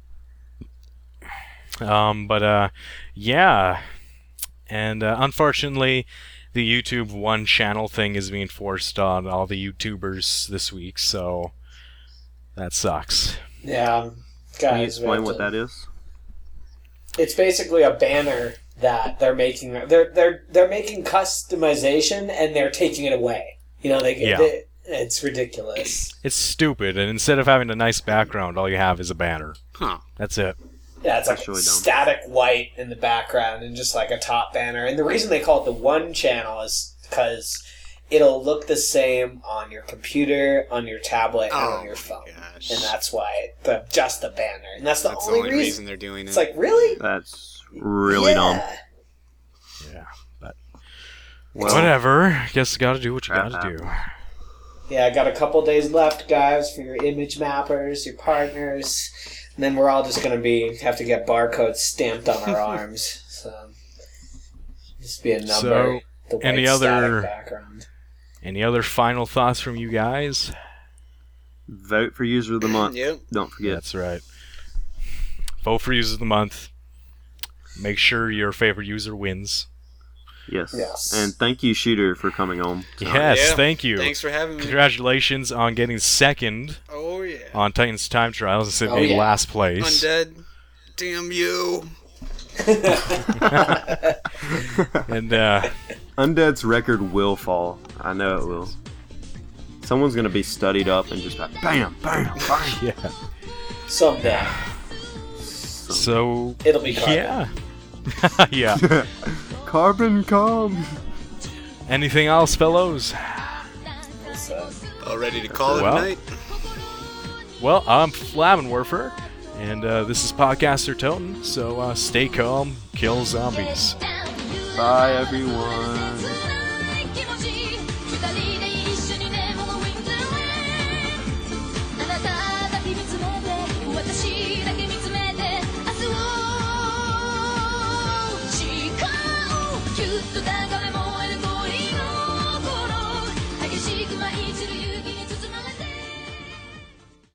But yeah. And unfortunately, the YouTube one channel thing is being forced on all the YouTubers this week, so that sucks. Yeah, Can you guys. explain what that is? It's basically a banner that they're making. They're making customization and they're taking it away. You know, it's ridiculous. It's stupid, and instead of having a nice background, all you have is a banner. Huh. That's it. Yeah, it's like That's really dumb. static white in the background and just like a top banner. And the reason they call it the one channel is because it'll look the same on your computer, on your tablet, and Oh on your my phone. gosh. And that's why just the banner. And that's the That's only the only reason. reason they're doing it. It's like, really? That's really dumb. Yeah. But Well, whatever. Guess you gotta do what you crap gotta do. Yeah, I got a couple days left, guys, for your image mappers, your partners. And then we're all just going to have to get barcodes stamped on our arms. So, just be a number. So, the white any other- static background. Any other final thoughts from you guys? vote for user of the month. Yep. Don't forget. That's right. Vote for user of the month. Make sure your favorite user wins. Yes. Yes. And thank you, Shooter, for coming on. Yes, Yeah. thank you. Thanks for having me. Congratulations on getting second Oh yeah. on Titan's Time Trials instead of Oh, being yeah. last place. Undead. Damn you. And Undead's record will fall. I know it will. Someone's gonna be studied up and just like bam, bam, bam. yeah. Someday. So It'll be carbon. yeah. Yeah. Carbon come. Anything else, fellows? So, All ready to call Well. it a night? Well, I'm Flammenwerfer, and this is Podcaster Toten, so stay calm, kill zombies. Bye, everyone. あなただけ見つめて私だけ見つめて明日を誓うきっと眺めも